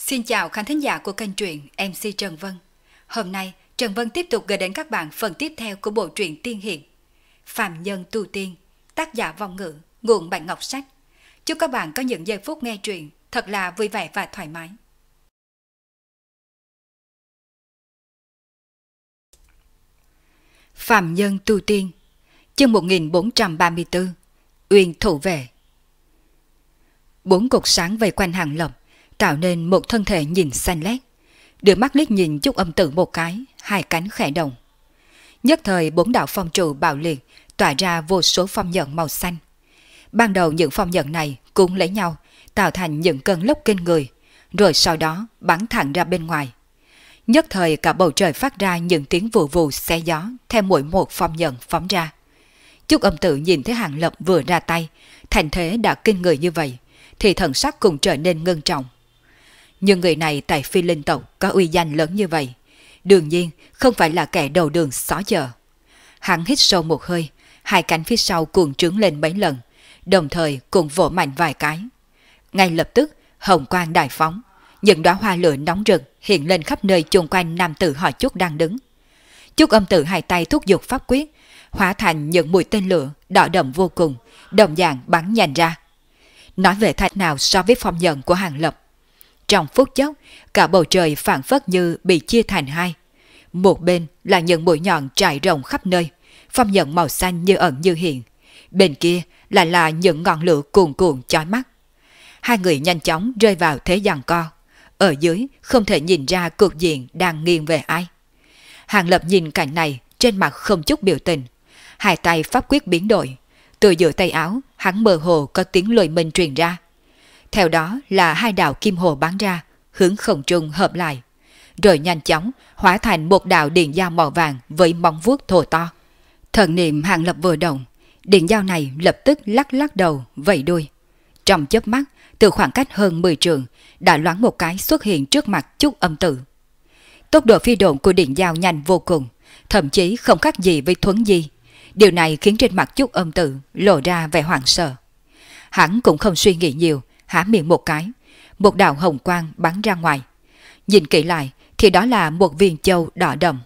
Xin chào khán thính giả của kênh truyện MC Trần Vân. Hôm nay, Trần Vân tiếp tục gửi đến các bạn phần tiếp theo của bộ truyện tiên hiệp Phàm Nhân Tu Tiên, tác giả Vong Ngữ, nguồn Bạch Ngọc Sách. Chúc các bạn có những giây phút nghe truyện thật là vui vẻ và thoải mái. Phàm Nhân Tu Tiên, chương 1434, Uyên Thủ Vệ. Bốn cột sáng vây quanh Hàng Lập, tạo nên một thân thể nhìn xanh lét. Đưa mắt liếc nhìn Trúc Âm Tử một cái, hai cánh khẽ động. Nhất thời bốn đạo phong trụ bạo liệt, tỏa ra vô số phong nhận màu xanh. Ban đầu những phong nhận này cuốn lấy nhau, tạo thành những cơn lốc kinh người, rồi sau đó bắn thẳng ra bên ngoài. Nhất thời cả bầu trời phát ra những tiếng vù vù xé gió theo mỗi một phong nhận phóng ra. Trúc Âm Tử nhìn thấy Hàng Lập vừa ra tay, thành thế đã kinh người như vậy, thì thần sắc cũng trở nên ngưng trọng. Nhưng người này tại Phi Linh tộc có uy danh lớn như vậy, đương nhiên không phải là kẻ đầu đường xó chợ. Hắn hít sâu một hơi, hai cánh phía sau cuồng trướng lên mấy lần, đồng thời cùng vỗ mạnh vài cái. Ngay lập tức hồng quang đại phóng, những đóa hoa lửa nóng rực hiện lên khắp nơi chung quanh nam tử họ Trúc đang đứng. Trúc Âm Tử hai tay thúc giục pháp quyết, hóa thành những mũi tên lửa đỏ đậm vô cùng, đồng dạng bắn nhanh ra. Nói về thạch nào so với phong nhận của Hàng Lập. Trong phút chốc, cả bầu trời phảng phất như bị chia thành hai. Một bên là những mũi nhọn trải rộng khắp nơi, phong nhận màu xanh như ẩn như hiện. Bên kia là những ngọn lửa cuồn cuộn chói mắt. Hai người nhanh chóng rơi vào thế giằng co. Ở dưới không thể nhìn ra cục diện đang nghiêng về ai. Hàng Lập nhìn cảnh này, trên mặt không chút biểu tình. Hai tay pháp quyết biến đổi. Từ giữa tay áo, hắn mơ hồ có tiếng lôi minh truyền ra. Theo đó là hai đạo kim hồ bắn ra, hướng không trung hợp lại. Rồi nhanh chóng hóa thành một đạo điện dao màu vàng với móng vuốt thô to. Thần niệm Hàng Lập vừa động, điện dao này lập tức lắc lắc đầu, vẫy đuôi. Trong chớp mắt, từ khoảng cách hơn 10 trượng, đã loáng một cái xuất hiện trước mặt Trúc Âm Tử. Tốc độ phi độn của điện dao nhanh vô cùng, thậm chí không khác gì với thuấn di. Điều này khiến trên mặt Trúc Âm Tử lộ ra vẻ hoảng sợ. Hắn cũng không suy nghĩ nhiều, há miệng một cái, một đạo hồng quang bắn ra ngoài. Nhìn kỹ lại thì đó là một viên châu đỏ đậm.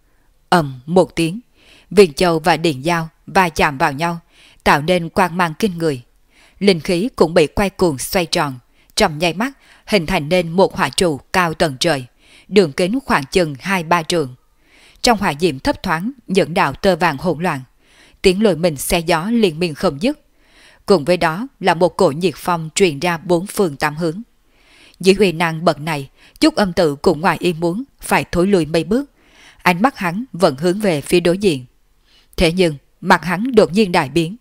Ầm một tiếng, viên châu và điện dao va chạm vào nhau, tạo nên quang mang kinh người. Linh khí cũng bị quay cuồng xoay tròn, trong nháy mắt hình thành nên một hỏa trụ cao tầng trời, đường kính khoảng chừng 2-3 trượng. Trong hỏa diệm thấp thoáng những đạo tơ vàng hỗn loạn, tiếng lôi mình xe gió liên miên không dứt. Cùng với đó là một cổ nhiệt phong truyền ra bốn phương tám hướng. Dưới uy năng bậc này, Trúc Âm Tử cũng ngoài ý muốn phải thối lùi mấy bước. Ánh mắt hắn vẫn hướng về phía đối diện. Thế nhưng mặt hắn đột nhiên đại biến.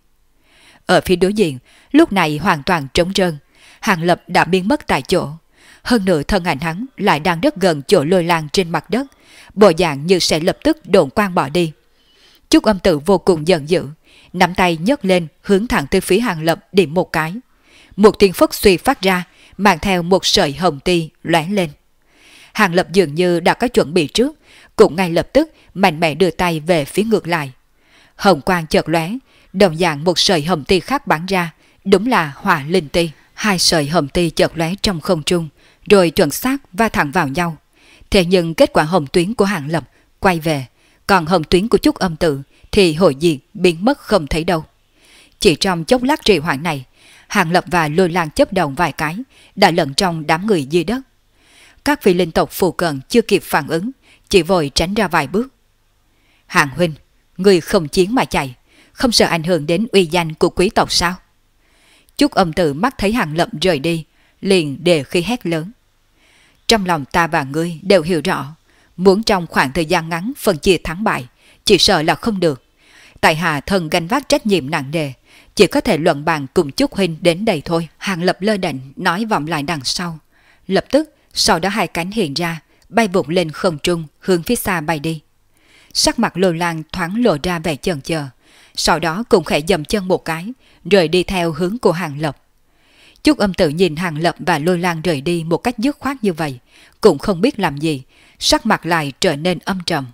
Ở phía đối diện, lúc này hoàn toàn trống trơn. Hàng Lập đã biến mất tại chỗ. Hơn nữa thân ảnh hắn lại đang rất gần chỗ lôi lang trên mặt đất, bộ dạng như sẽ lập tức độn quang bỏ đi. Trúc Âm Tử vô cùng giận dữ, nắm tay nhấc lên hướng thẳng tới phía Hàng Lập điểm một cái. Một tiếng phất suy phát ra, mang theo một sợi hồng ti lóe lên. Hàng Lập dường như đã có chuẩn bị trước, cũng ngay lập tức mạnh mẽ đưa tay về phía ngược lại. Hồng quang chợt lóe, đồng dạng một sợi hồng ti khác bắn ra, đúng là hỏa linh ti. Hai sợi hồng ti chợt lóe trong không trung, rồi chuẩn xác va thẳng vào nhau. Thế nhưng kết quả hồng tuyến của Hàng Lập quay về, còn hồng tuyến của Trúc Âm Tử thì hội diệt biến mất không thấy đâu. Chỉ trong chốc lát trì hoãn này, Hàng Lập và Lôi Lang chớp động vài cái, đã lẫn trong đám người dưới đất. Các vị linh tộc phù cận chưa kịp phản ứng, chỉ vội tránh ra vài bước. Hàng huynh, người không chiến mà chạy, không sợ ảnh hưởng đến uy danh của quý tộc sao? Trúc Âm Tử mắt thấy Hàng Lập rời đi, liền đề khí hét lớn. Trong lòng ta và ngươi đều hiểu rõ, muốn trong khoảng thời gian ngắn phân chia thắng bại, chỉ sợ là không được. Tại hạ thân gánh vác trách nhiệm nặng nề, chỉ có thể luận bàn cùng Trúc huynh đến đây thôi. Hàng Lập lơ đễnh nói vọng lại đằng sau. Lập tức, sau đó hai cánh hiện ra, bay vụt lên không trung, hướng phía xa bay đi. Sắc mặt Lôi Lang thoáng lộ ra vẻ chần chờ, sau đó cũng khẽ dậm chân một cái, rời đi theo hướng của Hàng Lập. Trúc Âm Tử nhìn Hàng Lập và Lôi Lang rời đi một cách dứt khoát như vậy, cũng không biết làm gì, sắc mặt lại trở nên âm trầm.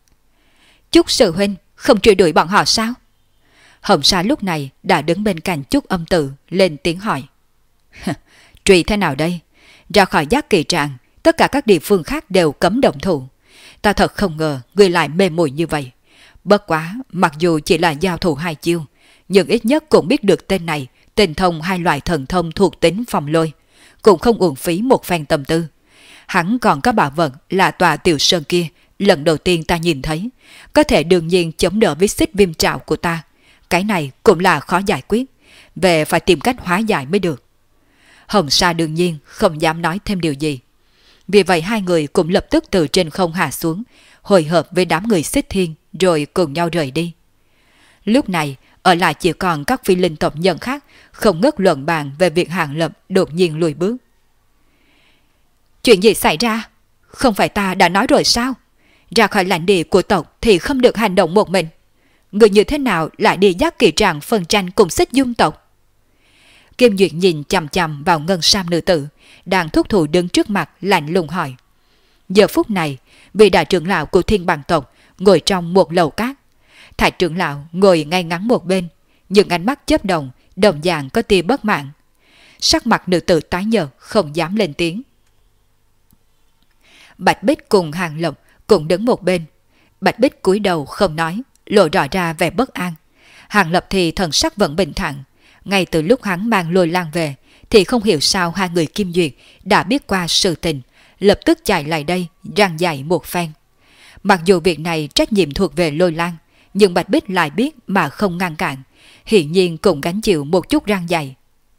Trúc sư huynh không truy đuổi bọn họ sao? Hồng Sa lúc này đã đứng bên cạnh Trúc Âm Tử lên tiếng hỏi. Truy thế nào đây? Ra khỏi Giác Kỳ Tràng, tất cả các địa phương khác đều cấm động thủ. Ta thật không ngờ ngươi lại mê muội như vậy. Bất quá, mặc dù chỉ là giao thủ 2 chiêu, nhưng ít nhất cũng biết được tên này tinh thông 2 loại thần thông thuộc tính phong lôi, cũng không uổng phí một phen tâm tư. Hắn còn có bảo vật là tòa tiểu sơn kia, lần đầu tiên ta nhìn thấy, có thể đương nhiên chống đỡ với xích viêm trảo của ta. Cái này cũng là khó giải quyết, về phải tìm cách hóa giải mới được. Hồng Sa đương nhiên không dám nói thêm điều gì. Vì vậy hai người cũng lập tức từ trên không hạ xuống, hội hợp với đám người Xích Thiên rồi cùng nhau rời đi. Lúc này, ở lại chỉ còn các phi linh tộc nhân khác không ngớt luận bàn về việc Hàng Lập đột nhiên lùi bước. Chuyện gì xảy ra? Không phải ta đã nói rồi sao? Ra khỏi lãnh địa của tộc thì không được hành động một mình. Người như thế nào lại đi Giác Kỳ Tràng phân tranh cùng Xích Dung tộc? Kim Duyệt nhìn chằm chằm vào ngân sam nữ tử đang thúc thủ đứng trước mặt, lạnh lùng hỏi. Giờ phút này, vị đại trưởng lão của Thiên Bằng tộc ngồi trong một lầu cát. Thạch trưởng lão ngồi ngay ngắn một bên, nhưng ánh mắt chớp đồng, đồng dạng có tia bất mãn. Sắc mặt nữ tử tái nhợt, không dám lên tiếng. Bạch Bích cùng Hàng Lập cũng đứng một bên. Bạch Bích cúi đầu không nói, lộ rõ ra vẻ bất an. Hàng Lập thì thần sắc vẫn bình thản. Ngay từ lúc hắn mang Lôi Lang về, thì không hiểu sao hai người Kim Duyệt đã biết qua sự tình, lập tức chạy lại đây, răng dạy một phen. Mặc dù việc này trách nhiệm thuộc về Lôi Lang, nhưng Bạch Bích lại biết mà không ngăn cản, hiển nhiên cũng gánh chịu một chút răng dạy.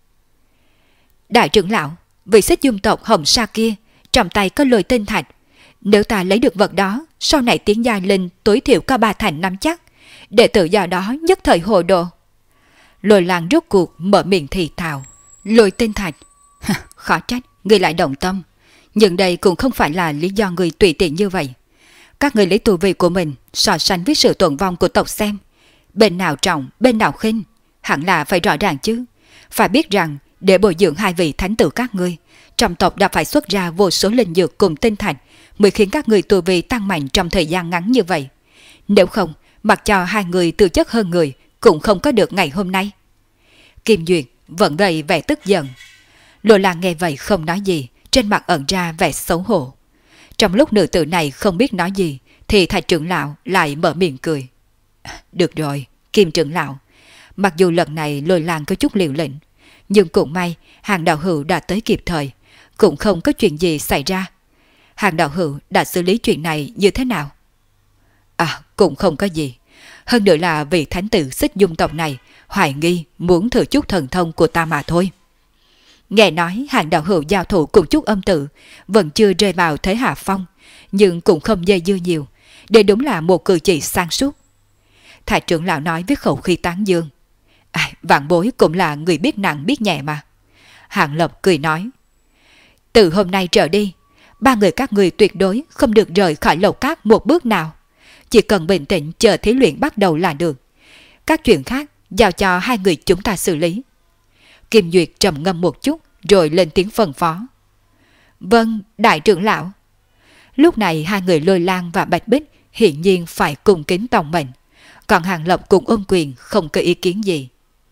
Đại trưởng lão, vị Xích Dung tộc Hồng Sa kia, trong tay có Lôi Tinh Thạch. Nếu ta lấy được vật đó, sau này tiến giai lên tối thiểu có 3 thành 5 chắc, đệ tử do đó nhất thời hồ đồ. Lôi Lang rốt cuộc mở miệng thì thào. Lôi Tinh Thạch? Khó trách, người lại động tâm. Nhưng đây cũng không phải là lý do người tùy tiện như vậy. Các người lấy tu vi của mình so sánh với sự tổn vong của tộc xem. Bên nào trọng, bên nào khinh, hẳn là phải rõ ràng chứ. Phải biết rằng, để bồi dưỡng hai vị thánh tử các ngươi, trong tộc đã phải xuất ra vô số linh dược cùng tinh thạch mới khiến các người tu vi tăng mạnh trong thời gian ngắn như vậy. Nếu không, mặc cho hai người tư chất hơn người, cũng không có được ngày hôm nay. Kim Duyệt vẫn gầy vẻ tức giận. Lôi Lang nghe vậy không nói gì, trên mặt ẩn ra vẻ xấu hổ. Trong lúc nữ tử này không biết nói gì, thì Thạch trưởng lão lại mở miệng cười. Được rồi, Kim trưởng lão, mặc dù lần này Lôi Lang có chút liều lĩnh, nhưng cũng may Hàng đạo hữu đã tới kịp thời, cũng không có chuyện gì xảy ra. Hàng đạo hữu đã xử lý chuyện này như thế nào? Cũng không có gì. Hơn nữa là vị thánh tử Xích Dung tộc này hoài nghi muốn thử chút thần thông của ta mà thôi. Nghe nói Hàng đạo hữu giao thủ cùng chút âm tự vẫn chưa rơi vào thế hạ phong, nhưng cũng không dây dưa nhiều. Đây đúng là một cử chỉ sáng suốt. Thạch trưởng lão nói với khẩu khí tán dương. Vạn bối cũng là người biết nặng biết nhẹ mà. Hàng Lập cười nói. Từ hôm nay trở đi, 3 người các người tuyệt đối không được rời khỏi lầu cát một bước nào. Chỉ cần bình tĩnh chờ thí luyện bắt đầu là được. Các chuyện khác giao cho 2 người chúng ta xử lý. Kim Duyệt trầm ngâm một chút rồi lên tiếng phân phó. Vâng, đại trưởng lão. Lúc này 2 người Lôi Lang và Bạch Bích hiển nhiên phải cung kính tòng mệnh, còn Hàng Lập cũng ôm quyền không có ý kiến gì.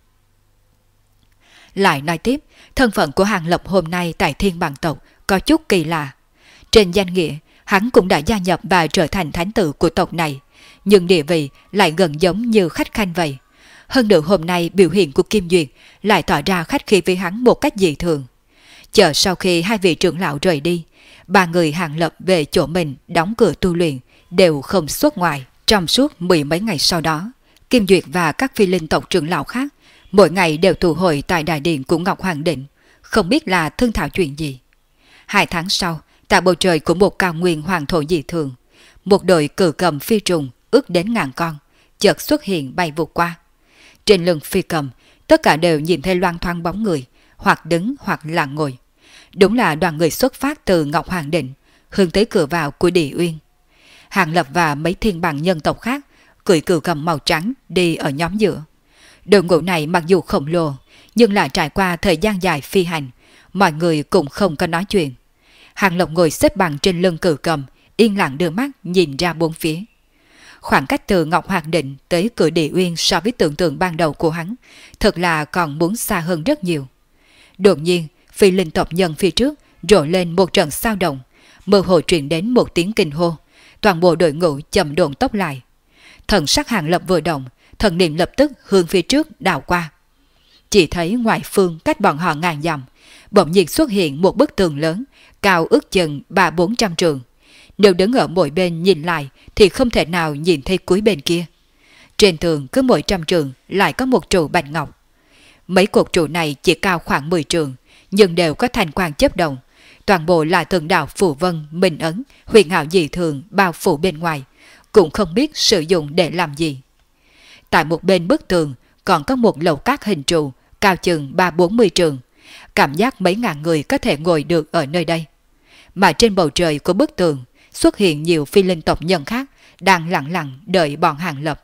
Lại nói tiếp, thân phận của Hàng Lập hôm nay tại Thiên Bằng tộc có chút kỳ lạ. Trên danh nghĩa, hắn cũng đã gia nhập và trở thành thánh tử của tộc này, nhưng địa vị lại gần giống như khách khanh vậy. Hơn nữa hôm nay biểu hiện của Kim Duyệt lại tỏ ra khách khí với hắn một cách dị thường. Chờ sau khi 2 vị trưởng lão rời đi, 3 người Hàng Lập về chỗ mình đóng cửa tu luyện, đều không xuất ngoài. Trong suốt 10 mấy ngày sau đó, Kim Duyệt và các phi linh tộc trưởng lão khác mỗi ngày đều tụ hội tại đại điện của Ngọc Hoàng Định, không biết là thương thảo chuyện gì. 2 tháng sau, tại bầu trời của một cao nguyên hoàng thổ dị thường, một đội cử cầm phi trùng ước đến ngàn con chợt xuất hiện bay vụt qua. Trên lưng phi cầm, tất cả đều nhìn thấy loang thoáng bóng người, hoặc đứng hoặc là ngồi. Đúng là đoàn người xuất phát từ Ngọc Hoàng Định, hướng tới cửa vào của Địa Uyên. Hàng Lập và mấy thiên bằng nhân tộc khác cưỡi cừu cầm màu trắng đi ở nhóm giữa. Đội ngũ này mặc dù khổng lồ, nhưng lại trải qua thời gian dài phi hành, mọi người cũng không có nói chuyện. Hàng Lập ngồi xếp bằng trên lưng cừu cầm, yên lặng đưa mắt nhìn ra bốn phía. Khoảng cách từ Ngọc Hoàng Định tới cửa Địa Uyên so với tưởng tượng ban đầu của hắn, thật là còn muốn xa hơn rất nhiều. Đột nhiên, phi linh tộc nhân phía trước rộ lên một trận sao động, mơ hồ truyền đến một tiếng kinh hô, toàn bộ đội ngũ chậm độn tốc lại. Thần sắc Hàng Lập vừa động, thần niệm lập tức hướng phía trước đảo qua. Chỉ thấy ngoài phương cách bọn họ ngàn dặm, bỗng nhiên xuất hiện một bức tường lớn, cao ước chừng 300-400 trượng. Nếu đứng ở mỗi bên nhìn lại thì không thể nào nhìn thấy cuối bên kia. Trên tường cứ mỗi 100 trượng lại có một trụ bạch ngọc. Mấy cột trụ này chỉ cao khoảng 10 trượng, nhưng đều có thanh quang chớp động. Toàn bộ là từng đạo phù vân, minh ấn, huyền ảo dị thường bao phủ bên ngoài, cũng không biết sử dụng để làm gì. Tại một bên bức tường còn có một lầu các hình trụ, cao chừng 3-40 trượng. Cảm giác mấy ngàn người có thể ngồi được ở nơi đây. Mà trên bầu trời của bức tường xuất hiện nhiều phi linh tộc nhân khác đang lặng lặng đợi bọn Hàng Lập.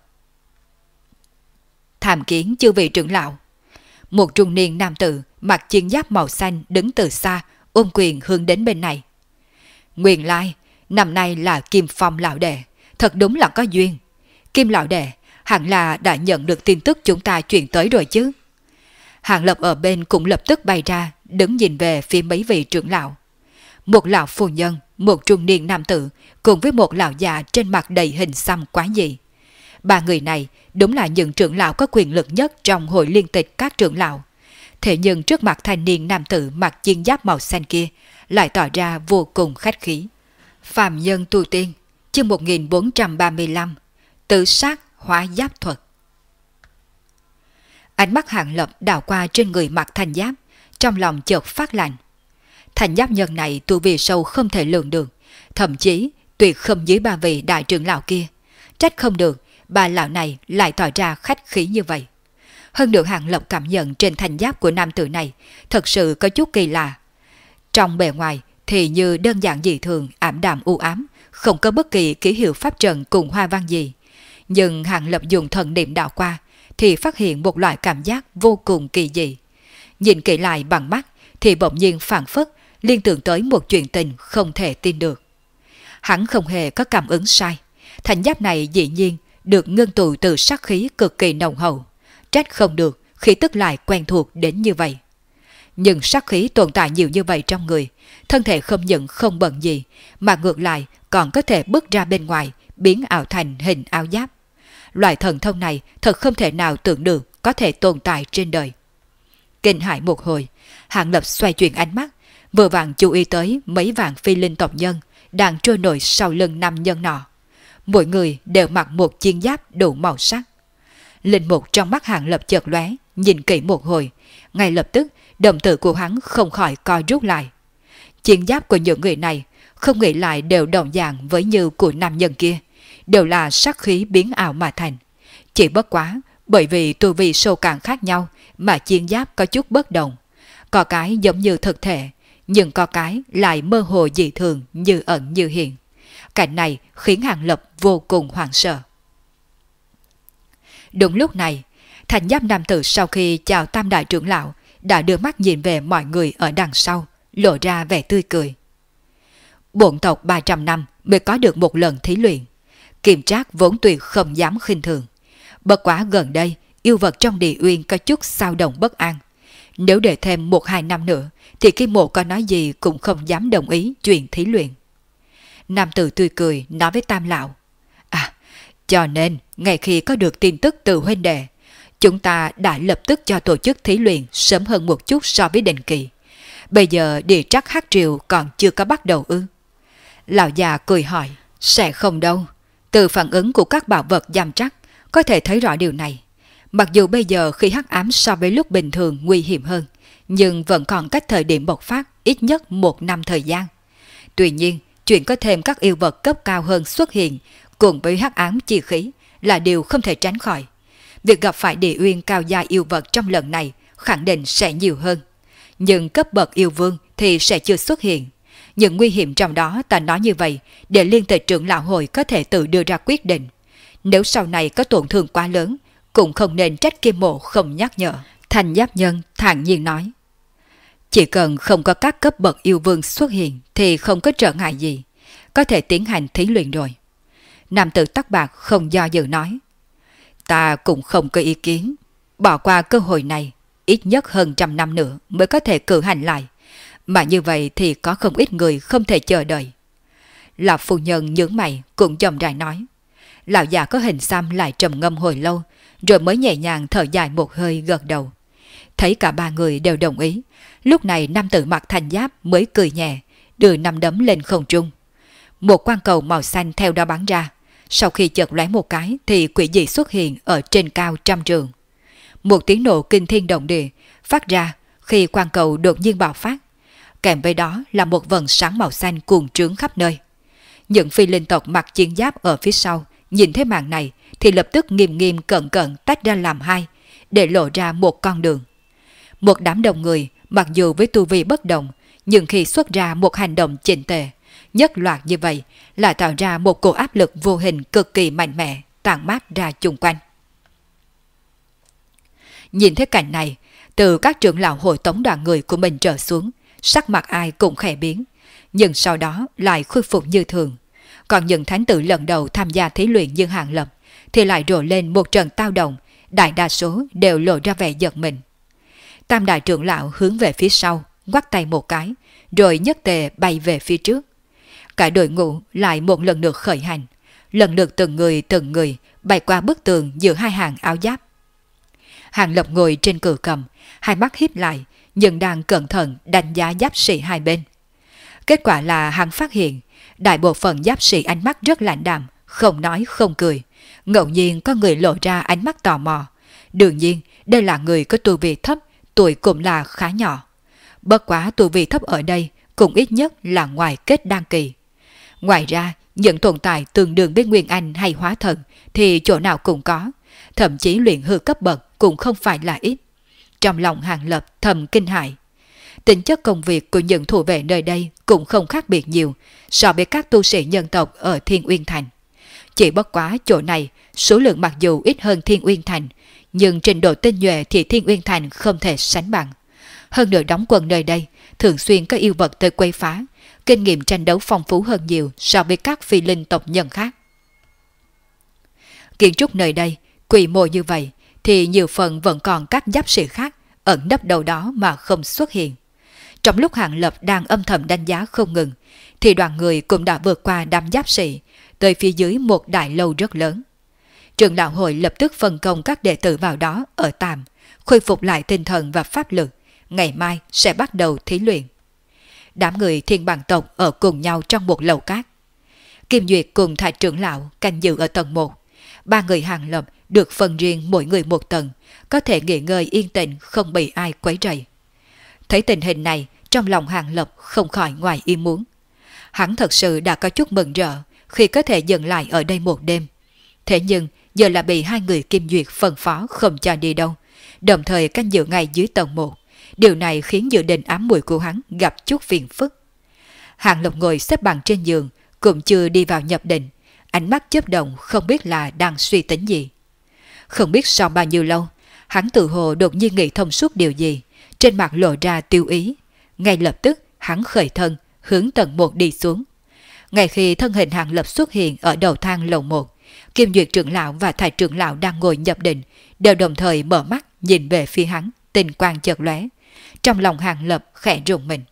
Tham kiến chư vị trưởng lão. Một trung niên nam tử mặc chiến giáp màu xanh đứng từ xa, ôm quyền hướng đến bên này. Nguyên lai, năm nay là Kim Phong lão đệ, thật đúng là có duyên. Kim lão đệ, hẳn là đã nhận được tin tức chúng ta chuyển tới rồi chứ. Hàng Lập ở bên cũng lập tức bay ra, đứng nhìn về phía mấy vị trưởng lão. Một lão phu nhân, một trung niên nam tử, cùng với một lão già trên mặt đầy hình xăm quá dị. Ba người này đúng là những trưởng lão có quyền lực nhất trong hội liên tịch các trưởng lão. Thế nhưng trước mặt thanh niên nam tử mặc chiến giáp màu xanh kia lại tỏ ra vô cùng khách khí. Phàm nhân tu tiên, chương 1435, tự sát hóa giáp thuật. Ánh mắt Hàng Lập đảo qua trên người mặc thành giáp, trong lòng chợt phát lạnh. Thành giáp nhân này tu vi sâu không thể lường được, thậm chí tuyệt không dưới ba vị đại trưởng lão kia. Trách không được, ba lão này lại tỏ ra khách khí như vậy. Hơn nữa Hàng Lập cảm nhận trên thành giáp của nam tử này thật sự có chút kỳ lạ. Trong bề ngoài thì như đơn giản dị thường, ảm đạm u ám, không có bất kỳ ký hiệu pháp trận cùng hoa văn gì. Nhưng Hàng Lập dùng thần niệm đảo qua thì phát hiện một loại cảm giác vô cùng kỳ dị. Nhìn kỹ lại bằng mắt thì bỗng nhiên phảng phất liên tưởng tới một chuyện tình không thể tin được. Hắn không hề có cảm ứng sai. Thành giáp này dĩ nhiên được ngưng tụ từ sát khí cực kỳ nồng hậu. Trách không được khí tức lại quen thuộc đến như vậy. Nhưng sát khí tồn tại nhiều như vậy trong người, thân thể không những không bận gì, mà ngược lại còn có thể bước ra bên ngoài, biến ảo thành hình áo giáp. Loại thần thông này thật không thể nào tưởng được có thể tồn tại trên đời. Kinh hãi một hồi, Hàng Lập xoay chuyển ánh mắt, vừa vặn chú ý tới mấy vạn phi linh tộc nhân đang trôi nổi sau lưng nam nhân nọ. Mỗi người đều mặc một chiến giáp đủ màu sắc. Linh mục trong mắt Hàng Lập chợt lóe, nhìn kỹ một hồi, ngay lập tức đồng tử của hắn không khỏi co rút lại. Chiến giáp của những người này không nghĩ lại đều đồng dạng với như của nam nhân kia, đều là sát khí biến ảo mà thành. Chỉ bất quá bởi vì tu vi sâu càng khác nhau mà chiến giáp có chút bất đồng. Có cái giống như thực thể, nhưng có cái lại mơ hồ dị thường, như ẩn như hiện. Cảnh này khiến Hàng Lập vô cùng hoảng sợ. Đúng lúc này, thành giáp nam tử sau khi chào tam đại trưởng lão đã đưa mắt nhìn về mọi người ở đằng sau, lộ ra vẻ tươi cười. Bổn tộc 300 năm mới có được một lần thí luyện. Kiềm Trác vốn tuyệt không dám khinh thường. Bất quá gần đây, yêu vật trong địa uyên có chút xao động bất an. Nếu để thêm 1-2 năm nữa, thì Kim Mộ có nói gì cũng không dám đồng ý chuyện thí luyện. Nam tử tươi cười nói với tam lão. À, cho nên, ngay khi có được tin tức từ huynh đệ, chúng ta đã lập tức cho tổ chức thí luyện sớm hơn một chút so với định kỳ. Bây giờ địa trắc hắc triều còn chưa có bắt đầu ư? Lão già cười hỏi. Sẽ không đâu. Từ phản ứng của các bảo vật giam trắc có thể thấy rõ điều này. Mặc dù bây giờ khi hắc ám so với lúc bình thường nguy hiểm hơn, nhưng vẫn còn cách thời điểm bộc phát ít nhất 1 năm thời gian. Tuy nhiên, chuyện có thêm các yêu vật cấp cao hơn xuất hiện cùng với hắc ám chi khí là điều không thể tránh khỏi. Việc gặp phải địa uyên cao gia yêu vật trong lần này khẳng định sẽ nhiều hơn. Nhưng cấp bậc yêu vương thì sẽ chưa xuất hiện. Những nguy hiểm trong đó ta nói như vậy để liên tịch trưởng lão hội có thể tự đưa ra quyết định. Nếu sau này có tổn thương quá lớn, cũng không nên trách Kim Mộ không nhắc nhở. Thành giáp nhân thản nhiên nói. Chỉ cần không có các cấp bậc yêu vương xuất hiện thì không có trở ngại gì. Có thể tiến hành thí luyện rồi. Nam tử tóc bạc không do dự nói. Ta cũng không có ý kiến. Bỏ qua cơ hội này, ít nhất hơn 100 năm nữa mới có thể cử hành lại. Mà như vậy thì có không ít người không thể chờ đợi. Lão phu nhân nhướng mày cũng chậm rãi nói. Lão già có hình xăm lại trầm ngâm hồi lâu, rồi mới nhẹ nhàng thở dài một hơi gật đầu. Thấy cả ba người đều đồng ý, lúc này nam tử mặc thành giáp mới cười nhẹ, đưa nắm đấm lên không trung. Một quang cầu màu xanh theo đó bắn ra, sau khi chợt lóe một cái thì quỷ dị xuất hiện ở trên cao trăm trượng. Một tiếng nổ kinh thiên động địa phát ra khi quang cầu đột nhiên bạo phát, kèm với đó là một vầng sáng màu xanh cuồn trướng khắp nơi. Những phi linh tộc mặc chiến giáp ở phía sau nhìn thấy màn này thì lập tức nghiêm nghiêm cẩn cẩn tách ra làm hai, để lộ ra một con đường. Một đám đông người mặc dù với tu vi bất đồng, nhưng khi xuất ra một hành động chỉnh tề, nhất loạt như vậy lại tạo ra một cổ áp lực vô hình cực kỳ mạnh mẽ tản mát ra chung quanh. Nhìn thấy cảnh này, từ các trưởng lão hội tống đoàn người của mình trở xuống, sắc mặt ai cũng khẽ biến, nhưng sau đó lại khôi phục như thường. Còn những thánh tử lần đầu tham gia thí luyện như Hàng Lập thì lại rộ lên một trận tao động, đại đa số đều lộ ra vẻ giật mình. Tam đại trưởng lão hướng về phía sau, ngoắc tay một cái, rồi nhất tề bay về phía trước. Cả đội ngũ lại một lần nữa khởi hành, lần lượt từng người bay qua bức tường giữa hai hàng áo giáp. Hàng Lập ngồi trên cự cầm, hai mắt híp lại, nhưng đang cẩn thận đánh giá giáp sĩ hai bên. Kết quả là hắn phát hiện, đại bộ phận giáp sĩ ánh mắt rất lạnh đạm, không nói không cười. Ngẫu nhiên có người lộ ra ánh mắt tò mò. Đương nhiên, đây là người có tu vi thấp, tuổi cũng là khá nhỏ. Bất quá tu vi thấp ở đây cũng ít nhất là ngoài kết đan kỳ. Ngoài ra, những tồn tại tương đương với Nguyên Anh hay Hóa Thần thì chỗ nào cũng có, thậm chí luyện hư cấp bậc cũng không phải là ít. Trong lòng Hàng Lập thầm kinh hãi. Tính chất công việc của những thủ vệ nơi đây cũng không khác biệt nhiều so với các tu sĩ nhân tộc ở Thiên Uyên Thành. Chỉ bất quá chỗ này số lượng mặc dù ít hơn Thiên Uyên Thành, nhưng trình độ tinh nhuệ thì Thiên Uyên Thành không thể sánh bằng. Hơn nữa đóng quân nơi đây thường xuyên có yêu vật tới quấy phá, kinh nghiệm tranh đấu phong phú hơn nhiều so với các phi linh tộc nhân khác. Kiến trúc nơi đây quy mô như vậy thì nhiều phần vẫn còn các giáp sĩ khác ẩn nấp đâu đó mà không xuất hiện. Trong lúc Hàng Lập đang âm thầm đánh giá không ngừng, thì đoàn người cũng đã vượt qua đám giáp sĩ, tới phía dưới một đại lâu rất lớn. Trưởng lão hội lập tức phân công các đệ tử vào đó ở tạm, khôi phục lại tinh thần và pháp lực, ngày mai sẽ bắt đầu thí luyện. Đám người Thiên Bằng tộc ở cùng nhau trong một lầu cát. Kim Duyệt cùng Thạch trưởng lão canh giữ ở tầng 1. Ba người Hàng Lập được phân riêng mỗi người một tầng, có thể nghỉ ngơi yên tĩnh không bị ai quấy rầy. Thấy tình hình này, trong lòng Hàng Lập không khỏi ngoài ý muốn. Hắn thật sự đã có chút mừng rỡ khi có thể dừng lại ở đây một đêm. Thế nhưng giờ là bị hai người Kim Duyệt phân phó không cho đi đâu, đồng thời canh giữ ngay dưới tầng 1. Điều này khiến dự định ám muội của hắn gặp chút phiền phức. Hàng Lập ngồi xếp bằng trên giường, cũng chưa đi vào nhập định, ánh mắt chớp động không biết là đang suy tính gì. Không biết sau bao nhiêu lâu, hắn tự hồ đột nhiên nghĩ thông suốt điều gì, trên mặt lộ ra tiêu ý. Ngay lập tức hắn khởi thân hướng tầng 1 đi xuống. Ngay khi thân hình Hàng Lập xuất hiện ở đầu thang lầu 1, Kim Duyệt trưởng lão và Thạch trưởng lão đang ngồi nhập định đều đồng thời mở mắt nhìn về phía hắn, tình quang chợt lóe. Trong lòng Hàng Lập khẽ rùng mình.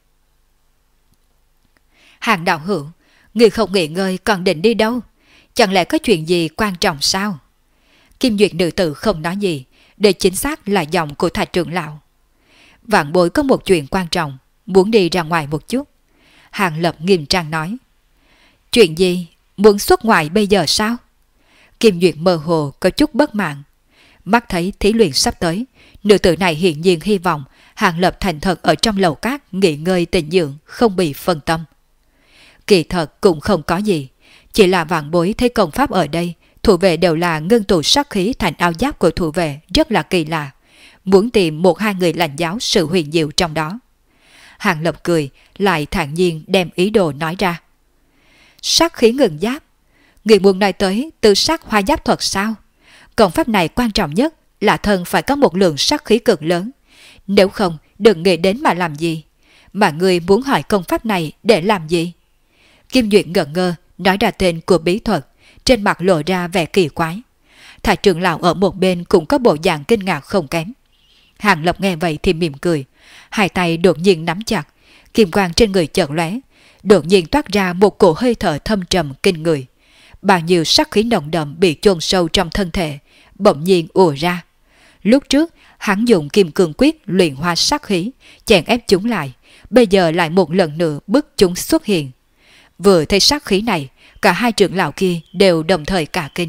Hàng đạo hữu, người không nghỉ ngơi còn định đi đâu? Chẳng lẽ có chuyện gì quan trọng sao? Kim Duyệt nữ tử không nói gì, để chính xác là giọng của Thạch trưởng lão. Vạn bối có một chuyện quan trọng, muốn đi ra ngoài một chút. Hàng Lập nghiêm trang nói. Chuyện gì? Muốn xuất ngoại bây giờ sao? Kim Duyệt mơ hồ có chút bất mãn. Mắt thấy thí luyện sắp tới, nữ tử này hiển nhiên hy vọng Hàng Lập thành thật ở trong lầu cát nghỉ ngơi tĩnh dưỡng, không bị phân tâm. Kỳ thật cũng không có gì, chỉ là vạn bối thấy công pháp ở đây, thủ vệ đều là ngưng tụ sát khí thành áo giáp của thủ vệ rất là kỳ lạ, muốn tìm một hai người lãnh giáo sự huyền diệu trong đó. Hàng Lập cười, lại thản nhiên đem ý đồ nói ra. Sát khí ngừng giáp, người muốn nói tới tự sát hoa giáp thuật sao? Công pháp này quan trọng nhất là thân phải có một lượng sát khí cực lớn, nếu không đừng nghĩ đến mà làm gì. Mà người muốn hỏi công pháp này để làm gì? Kim Duyệt ngẩn ngơ nói ra tên của bí thuật, trên mặt lộ ra vẻ kỳ quái. Thạch trưởng lão ở một bên cũng có bộ dạng kinh ngạc không kém. Hàng Lập nghe vậy thì mỉm cười, hai tay đột nhiên nắm chặt, kim quang trên người chợt lóe, đột nhiên toát ra một cổ hơi thở thâm trầm kinh người. Bao nhiêu sát khí nồng đậm bị chôn sâu trong thân thể, bỗng nhiên ùa ra. Lúc trước, hắn dùng kim cương quyết luyện hóa sát khí, chèn ép chúng lại, bây giờ lại một lần nữa bức chúng xuất hiện. Vừa thấy sát khí này, cả hai trưởng lão kia đều đồng thời cả kinh.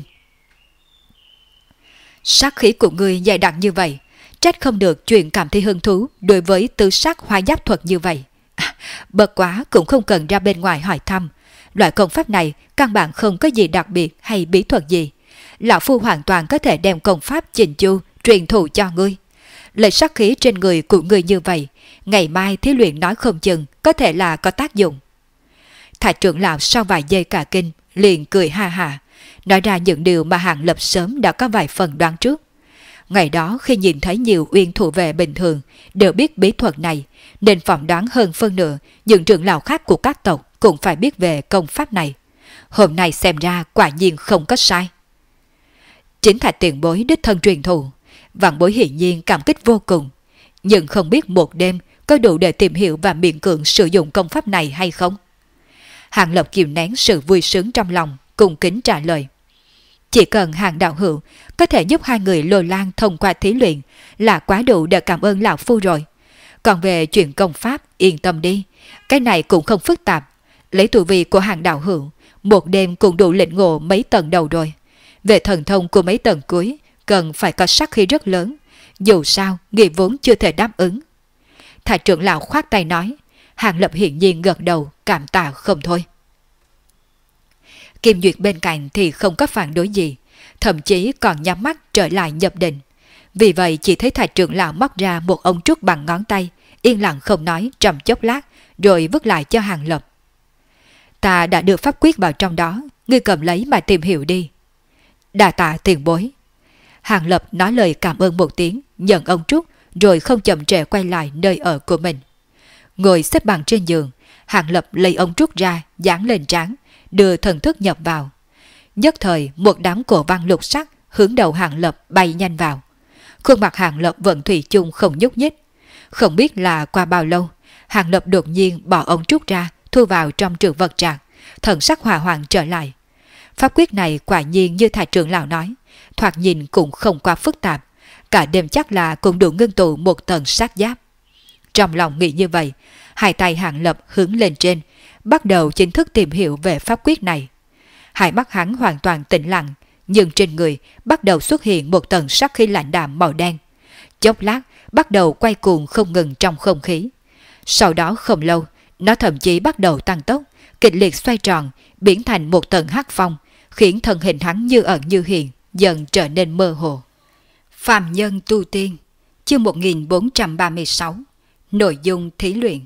Sát khí của ngươi dày đặc như vậy, trách không được chuyện cảm thấy hứng thú đối với tứ sắc hóa giáp thuật như vậy. Bất quá cũng không cần ra bên ngoài hỏi thăm. Loại công pháp này căn bản không có gì đặc biệt hay bí thuật gì. Lão Phu hoàn toàn có thể đem công pháp chỉnh chu truyền thụ cho ngươi. Lấy sát khí trên người của ngươi như vậy, ngày mai thí luyện nói không chừng có thể là có tác dụng. Thạch trưởng lão sau vài giây cả kinh, liền cười ha hả, nói ra những điều mà Hàng Lập sớm đã có vài phần đoán trước. Ngày đó khi nhìn thấy nhiều uyên thủ vệ bình thường đều biết bí thuật này, nên phỏng đoán hơn phân nửa những trưởng lão khác của các tộc cũng phải biết về công pháp này. Hôm nay xem ra quả nhiên không có sai. Chính Thạch tiền bối đích thân truyền thụ, Vạn Bối hiển nhiên cảm kích vô cùng, nhưng không biết một đêm có đủ để tìm hiểu và miễn cưỡng sử dụng công pháp này hay không. Hàng Lập kìm nén sự vui sướng trong lòng, cung kính trả lời. Chỉ cần Hàng đạo hữu có thể giúp hai người Lôi Lang thông qua thí luyện là quá đủ để cảm ơn lão phu rồi. Còn về chuyện công pháp, yên tâm đi, cái này cũng không phức tạp. Lấy tu vi của Hàng đạo hữu, một đêm cũng đủ lĩnh ngộ mấy tầng đầu rồi. Về thần thông của mấy tầng cuối, cần phải có sát khí rất lớn, dù sao nghiệp vốn chưa thể đáp ứng. Thạch trưởng lão khoát tay nói. Hàng Lập hiển nhiên gật đầu, cảm tạ không thôi. Kim Duyệt bên cạnh thì không có phản đối gì, thậm chí còn nhắm mắt trở lại nhập định. Vì vậy chỉ thấy Thạch trưởng lão móc ra một ống trúc bằng ngón tay, yên lặng không nói trong chốc lát, rồi vứt lại cho Hàng Lập. Ta đã đưa pháp quyết vào trong đó, ngươi cầm lấy mà tìm hiểu đi. Đa tạ tiền bối. Hàng Lập nói lời cảm ơn một tiếng, nhận ống trúc, rồi không chậm trễ quay lại nơi ở của mình. Ngồi xếp bằng trên giường, Hàng Lập lấy ống trúc ra, dán lên trán, đưa thần thức nhập vào. Nhất thời một đám cổ văn lục sắc hướng đầu Hàng Lập bay nhanh vào. Khuôn mặt Hàng Lập vẫn thủy chung không nhúc nhích. Không biết là qua bao lâu, Hàng Lập đột nhiên bỏ ống trúc ra, thu vào trong trữ vật trạc, thần sắc hòa hoãn trở lại. Pháp quyết này quả nhiên như Thạch trưởng lão nói, thoạt nhìn cũng không quá phức tạp, cả đêm chắc là cũng đủ ngưng tụ một tầng sát giáp. Trong lòng nghĩ như vậy, hai tay Hàng Lập hướng lên trên, bắt đầu chính thức tìm hiểu về pháp quyết này. Hai mắt hắn hoàn toàn tĩnh lặng, nhưng trên người bắt đầu xuất hiện một tầng sát khí lạnh đạm màu đen. Chốc lát bắt đầu quay cuồng không ngừng trong không khí. Sau đó không lâu, nó thậm chí bắt đầu tăng tốc, kịch liệt xoay tròn, biến thành một tầng hắc phong, khiến thân hình hắn như ẩn như hiện, dần trở nên mơ hồ. Phàm nhân tu tiên, chương 1436, nội dung thí luyện.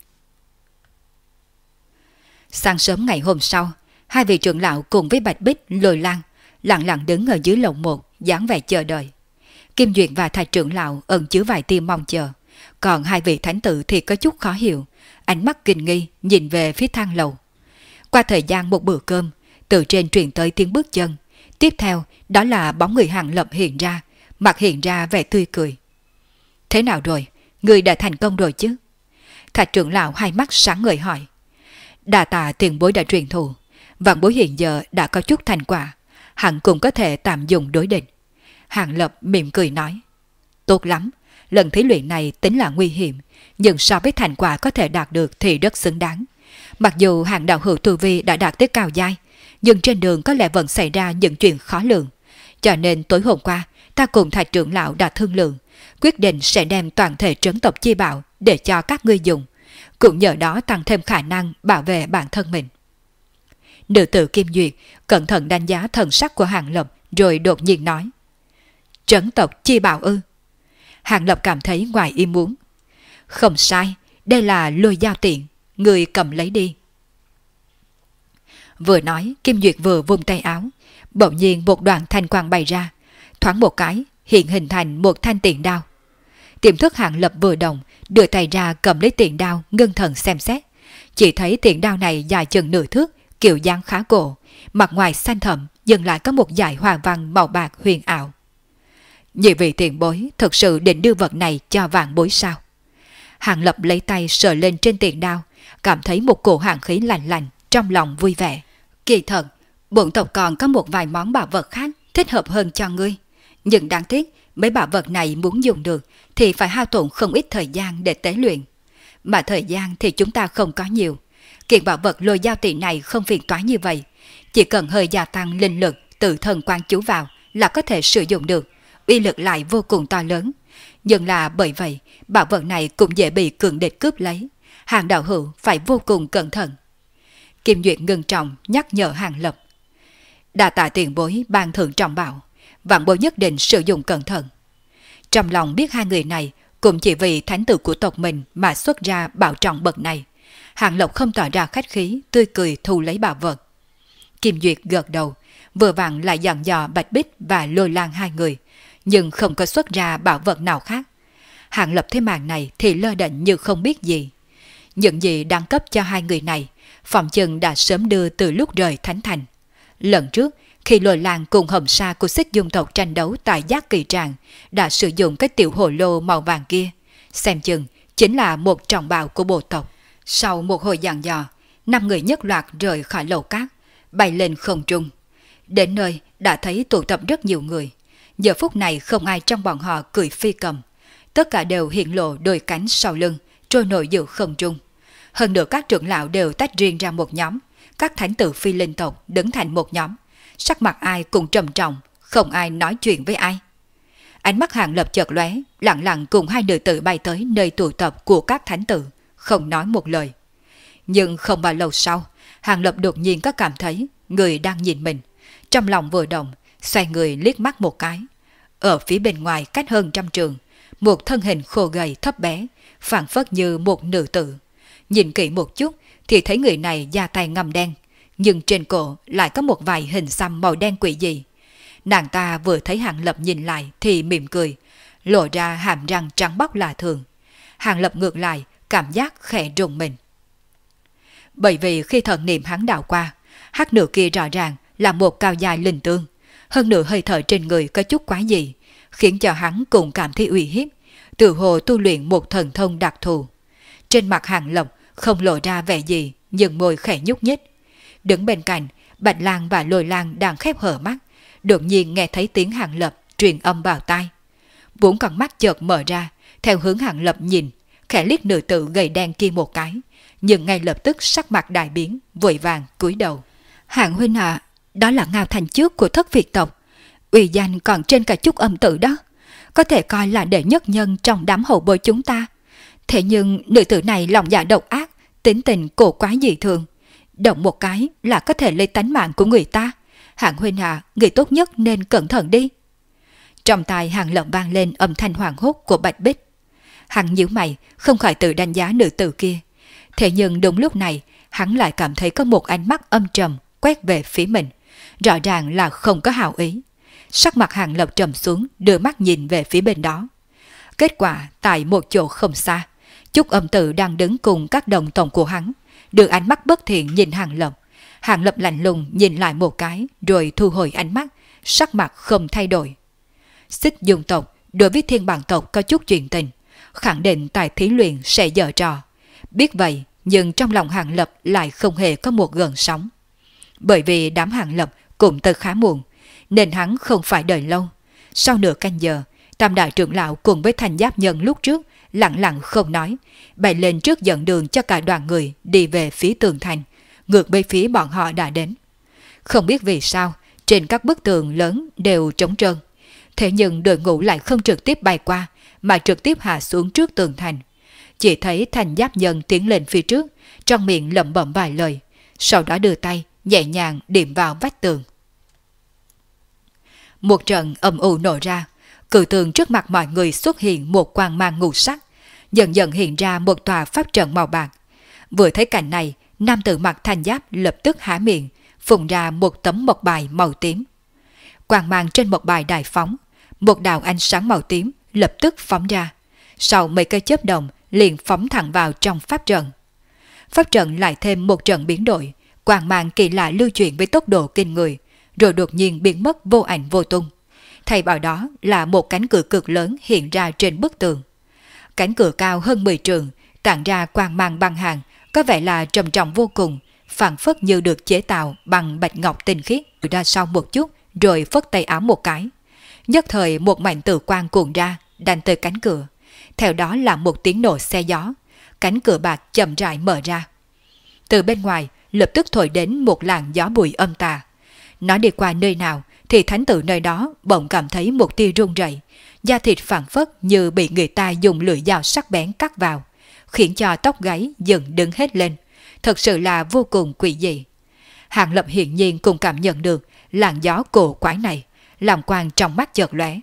Sáng sớm ngày hôm sau, hai vị trưởng lão cùng với Bạch Bích, Lôi Lang lặng lặng đứng ở dưới lầu một, dáng vẻ chờ đợi. Kim Duyệt và Thạch trưởng lão ẩn chứa vài tia mong chờ, còn hai vị thánh tử thì có chút khó hiểu, ánh mắt kinh nghi nhìn về phía thang lầu. Qua thời gian một bữa cơm, từ trên truyền tới tiếng bước chân, tiếp theo đó là bóng người Hàng Lập hiện ra, mặt hiện ra vẻ tươi cười. Thế nào rồi, người đã thành công rồi chứ? Thạch trưởng lão hai mắt sáng ngời hỏi. Đa tạ tiền bối đã truyền thụ, Vạn Bối hiện giờ đã có chút thành quả, hẳn cũng có thể tạm dùng đối địch. Hàng Lập mỉm cười nói. Tốt lắm, lần thí luyện này tính là nguy hiểm, nhưng so với thành quả có thể đạt được thì rất xứng đáng. Mặc dù Hàng đạo hữu tu vi đã đạt tới cao giai, nhưng trên đường có lẽ vẫn xảy ra những chuyện khó lường. Cho nên tối hôm qua, ta cùng Thạch trưởng lão đã thương lượng, quyết định sẽ đem toàn thể trấn tộc chi bảo để cho các ngươi dùng, cũng nhờ đó tăng thêm khả năng bảo vệ bản thân mình. Nữ tử Kim Duyệt cẩn thận đánh giá thần sắc của Hàng Lập, rồi đột nhiên nói. Trấn tộc chi bảo ư? Hàng Lập cảm thấy ngoài ý muốn. Không sai, đây là lôi dao tiện, người cầm lấy đi. Vừa nói, Kim Duyệt vừa vung tay áo, bỗng nhiên một đoạn thanh quang bay ra, thoáng một cái hiện hình thành một thanh tiện đao. Tiềm thức Hàng Lập vừa động, đưa tay ra cầm lấy tiện đao, ngưng thần xem xét. Chỉ thấy tiện đao này dài chừng nửa thước, kiểu dáng khá cổ, mặt ngoài xanh thẳm, dừng lại có một dải hoa văn màu bạc huyền ảo. Nhị vị tiền bối thực sự định đưa vật này cho Vạn Bối sao? Hàng Lập lấy tay sờ lên trên tiền đao, cảm thấy một cổ hàn khí lạnh lạnh, trong lòng vui vẻ. Kỳ thật, bổn tộc còn có một vài món bảo vật khác thích hợp hơn cho ngươi. Nhưng đáng tiếc, mấy bảo vật này muốn dùng được thì phải hao tổn không ít thời gian để tế luyện. Mà thời gian thì chúng ta không có nhiều. Kiện bảo vật lôi giao tỷ này không phiền toái như vậy. Chỉ cần hơi gia tăng linh lực tự thần quan chú vào là có thể sử dụng được, uy lực lại vô cùng to lớn. Nhưng là bởi vậy, bảo vật này cũng dễ bị cường địch cướp lấy. Hàng đạo hữu phải vô cùng cẩn thận. Kim Duyệt ngưng trọng nhắc nhở Hàng Lập. Đa tạ tiền bối ban thưởng trọng bảo, vạn bối nhất định sử dụng cẩn thận. Trong lòng biết hai người này cũng chỉ vì thánh tử của tộc mình mà xuất ra bảo trọng bậc này. Hàng Lập không tỏ ra khách khí, tươi cười thu lấy bảo vật. Kim Duyệt gật đầu, vừa vặn lại dặn dò Bạch Bích và Lôi Lang hai người, nhưng không có xuất ra bảo vật nào khác. Hàng Lập thấy màn này thì lơ đễnh như không biết gì. Những gì đáng cấp cho hai người này, phòng chừng đã sớm đưa từ lúc rời Thánh Thành. Lần trước, khi Lôi Lang cùng Hồng Sa của Xích Dung tộc tranh đấu tại Giác Kỳ Tràng, đã sử dụng cái tiểu hồ lô màu vàng kia, xem chừng chính là một trọng bào của bộ tộc. Sau một hồi dặn dò, 5 người nhất loạt rời khỏi lầu cát, bay lên không trung. Đến nơi đã thấy tụ tập rất nhiều người. Giờ phút này không ai trong bọn họ cười phi cầm. Tất cả đều hiện lộ đôi cánh sau lưng, trôi nổi giữa không trung. Hơn nữa các trưởng lão đều tách riêng ra một nhóm, các thánh tử phi linh tộc đứng thành một nhóm. Sắc mặt ai cũng trầm trọng, không ai nói chuyện với ai. Ánh mắt Hàng Lập chợt lóe, lặng lặng cùng hai nữ tử bay tới nơi tụ tập của các thánh tử, không nói một lời. Nhưng không bao lâu sau, Hàng Lập đột nhiên có cảm thấy người đang nhìn mình. Trong lòng vừa động, xoay người liếc mắt một cái. Ở phía bên ngoài cách hơn 100 trường, một thân hình khô gầy thấp bé, phảng phất như một nữ tử. Nhìn kỹ một chút thì thấy người này da tay ngăm đen, nhưng trên cổ lại có một vài hình xăm màu đen quỷ dị. Nàng ta vừa thấy Hàng Lập nhìn lại thì mỉm cười, lộ ra hàm răng trắng bóc lạ thường. Hàng Lập ngược lại, cảm giác khẽ rùng mình. Bởi vì khi thần niệm hắn đảo qua, hắc nữ kia rõ ràng là một cao dài linh tương, hơn nữa hơi thở trên người có chút quá dị, khiến cho hắn cũng cảm thấy uy hiếp, tự hồ tu luyện một thần thông đặc thù. Trên mặt Hàng Lập không lộ ra vẻ gì, nhưng môi khẽ nhúc nhích. Đứng bên cạnh, Bạch Lang và Lôi Lang đang khép hờ mắt, đột nhiên nghe thấy tiếng Hàng Lập truyền âm vào tai. 4 con mắt chợt mở ra, theo hướng Hàng Lập nhìn, khẽ liếc nữ tử gầy đen kia một cái, nhưng ngay lập tức sắc mặt đại biến, vội vàng cúi đầu. Hàng huynh ạ, đó là Ngao Thành Trước của Thất Việt tộc, uy danh còn trên cả Trúc Âm Tử đó, có thể coi là đệ nhất nhân trong đám hậu bối chúng ta. Thế nhưng nữ tử này lòng dạ độc ác, tính tình cổ quái dị thường, động một cái là có thể lấy tánh mạng của người ta. Hàng huynh ạ, người tốt nhất nên cẩn thận đi. Trong tai Hàng Lập vang lên âm thanh hoảng hốt của Bạch Bích. Hắn nhíu mày, không khỏi tự đánh giá nữ tử kia. Thế nhưng đúng lúc này, hắn lại cảm thấy có một ánh mắt âm trầm quét về phía mình, rõ ràng là không có hảo ý. Sắc mặt Hàng Lập trầm xuống, đưa mắt nhìn về phía bên đó. Kết quả tại một chỗ không xa, Trúc Âm Tử đang đứng cùng các đồng tộc của hắn, đưa ánh mắt bất thiện nhìn Hàng Lập. Hàng Lập lạnh lùng nhìn lại một cái, rồi thu hồi ánh mắt, sắc mặt không thay đổi. Xích Dung tộc đối với Thiên Bằng tộc có chút chuyện tình, khẳng định tại thí luyện sẽ giở trò. Biết vậy, nhưng trong lòng Hàng Lập lại không hề có một gợn sóng. Bởi vì đám Hàng Lập cũng tới khá muộn, nên hắn không phải đợi lâu. Sau nửa canh giờ, Tam đại trưởng lão cùng với Thành Giáp Nhân lúc trước lặng lặng không nói, bay lên trước dẫn đường cho cả đoàn người đi về phía tường thành, ngược bên phía bọn họ đã đến. Không biết vì sao, trên các bức tường lớn đều trống trơn. Thế nhưng đội ngũ lại không trực tiếp bay qua, mà trực tiếp hạ xuống trước tường thành. Chỉ thấy Thành Giáp Nhân tiến lên phía trước, trong miệng lẩm bẩm vài lời, sau đó đưa tay nhẹ nhàng điểm vào vách tường. Một trận âm u nổ ra, cự tường trước mặt mọi người xuất hiện một quang mang ngũ sắc, dần dần hiện ra một tòa pháp trận màu bạc. Vừa thấy cảnh này, nam tử mặc thành giáp lập tức há miệng, phun ra một tấm mộc bài màu tím. Quang mang trên mộc bài đại phóng, một đạo ánh sáng màu tím lập tức phóng ra. Sau mấy cây chớp đồng liền phóng thẳng vào trong pháp trận. Pháp trận lại thêm một trận biến đổi, quang mang kỳ lạ lưu chuyển với tốc độ kinh người, rồi đột nhiên biến mất vô ảnh vô tung. Thay vào đó là một cánh cửa cực lớn hiện ra trên bức tường. Cánh cửa cao hơn 10 trượng, tản ra quang mang băng hàng, có vẻ là trầm trọng vô cùng, phảng phất như được chế tạo bằng bạch ngọc tinh khiết. Ra sau một chút, rồi phất tay áo một cái. Nhất thời một mảnh tử quang cuồn ra, đánh tới cánh cửa. Theo đó là một tiếng nổ xe gió, cánh cửa bạc chậm rãi mở ra. Từ bên ngoài lập tức thổi đến một làn gió bụi âm tà. Nó đi qua nơi nào thì thánh tử nơi đó bỗng cảm thấy một tia run rẩy, da thịt phảng phất như bị người ta dùng lưỡi dao sắc bén cắt vào, khiến cho tóc gáy dựng đứng hết lên, thật sự là vô cùng quỷ dị. Hàng Lập hiển nhiên cũng cảm nhận được làn gió cổ quái này, làm quang trong mắt chợt lóe.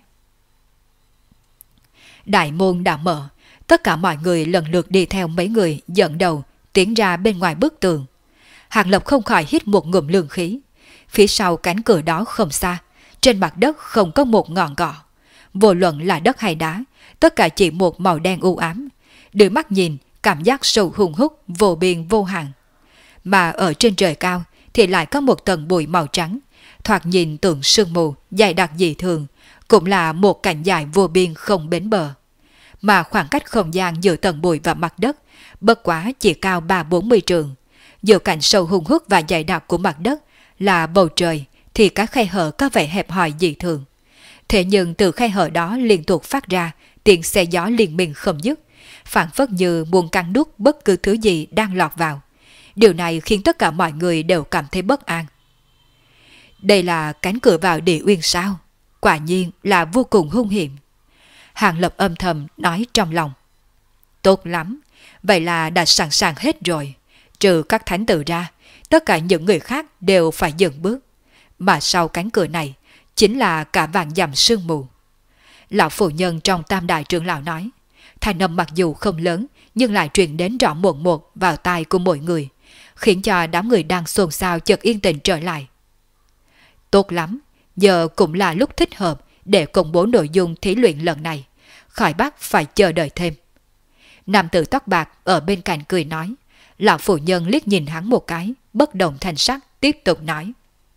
Đại môn đã mở, tất cả mọi người lần lượt đi theo mấy người dẫn đầu tiến ra bên ngoài bức tường. Hàng Lập không khỏi hít một ngụm lương khí. Phía sau cánh cửa đó không xa, trên mặt đất không có một ngọn cỏ. Vô luận là đất hay đá, tất cả chỉ một màu đen u ám. Đưa mắt nhìn, cảm giác sâu hung hút, vô biên vô hạn. Mà ở trên trời cao thì lại có một tầng bụi màu trắng, thoạt nhìn tượng sương mù, dày đặc dị thường, cũng là một cảnh dài vô biên không bến bờ. Mà khoảng cách không gian giữa tầng bụi và mặt đất, bất quá chỉ cao 30-40 trượng. Giữa cảnh sâu hung hút và dày đặc của mặt đất là bầu trời, thì các khe hở có vẻ hẹp hòi dị thường. Thế nhưng từ khe hở đó liên tục phát ra tiếng xe gió liên miên không dứt, phảng phất như muốn cắn nuốt bất cứ thứ gì đang lọt vào. Điều này khiến tất cả mọi người đều cảm thấy bất an. Đây là cánh cửa vào địa uyên sao? Quả nhiên là vô cùng hung hiểm. Hàng Lập âm thầm nói trong lòng. Tốt lắm, vậy là đã sẵn sàng hết rồi. Trừ các thánh tử ra, tất cả những người khác đều phải dừng bước. Mà sau cánh cửa này chính là cả vạn dặm sương mù. Lão phụ nhân trong Tam Đại trưởng lão nói, thanh âm mặc dù không lớn nhưng lại truyền đến rõ muộn một vào tai của mọi người, khiến cho đám người đang xôn xao chợt yên tĩnh trở lại. Tốt lắm, giờ cũng là lúc thích hợp để công bố nội dung thí luyện lần này, khỏi bắt phải chờ đợi thêm. Nam tử tóc bạc ở bên cạnh cười nói. Lão phụ nhân liếc nhìn hắn một cái, bất động thanh sắc, tiếp tục nói.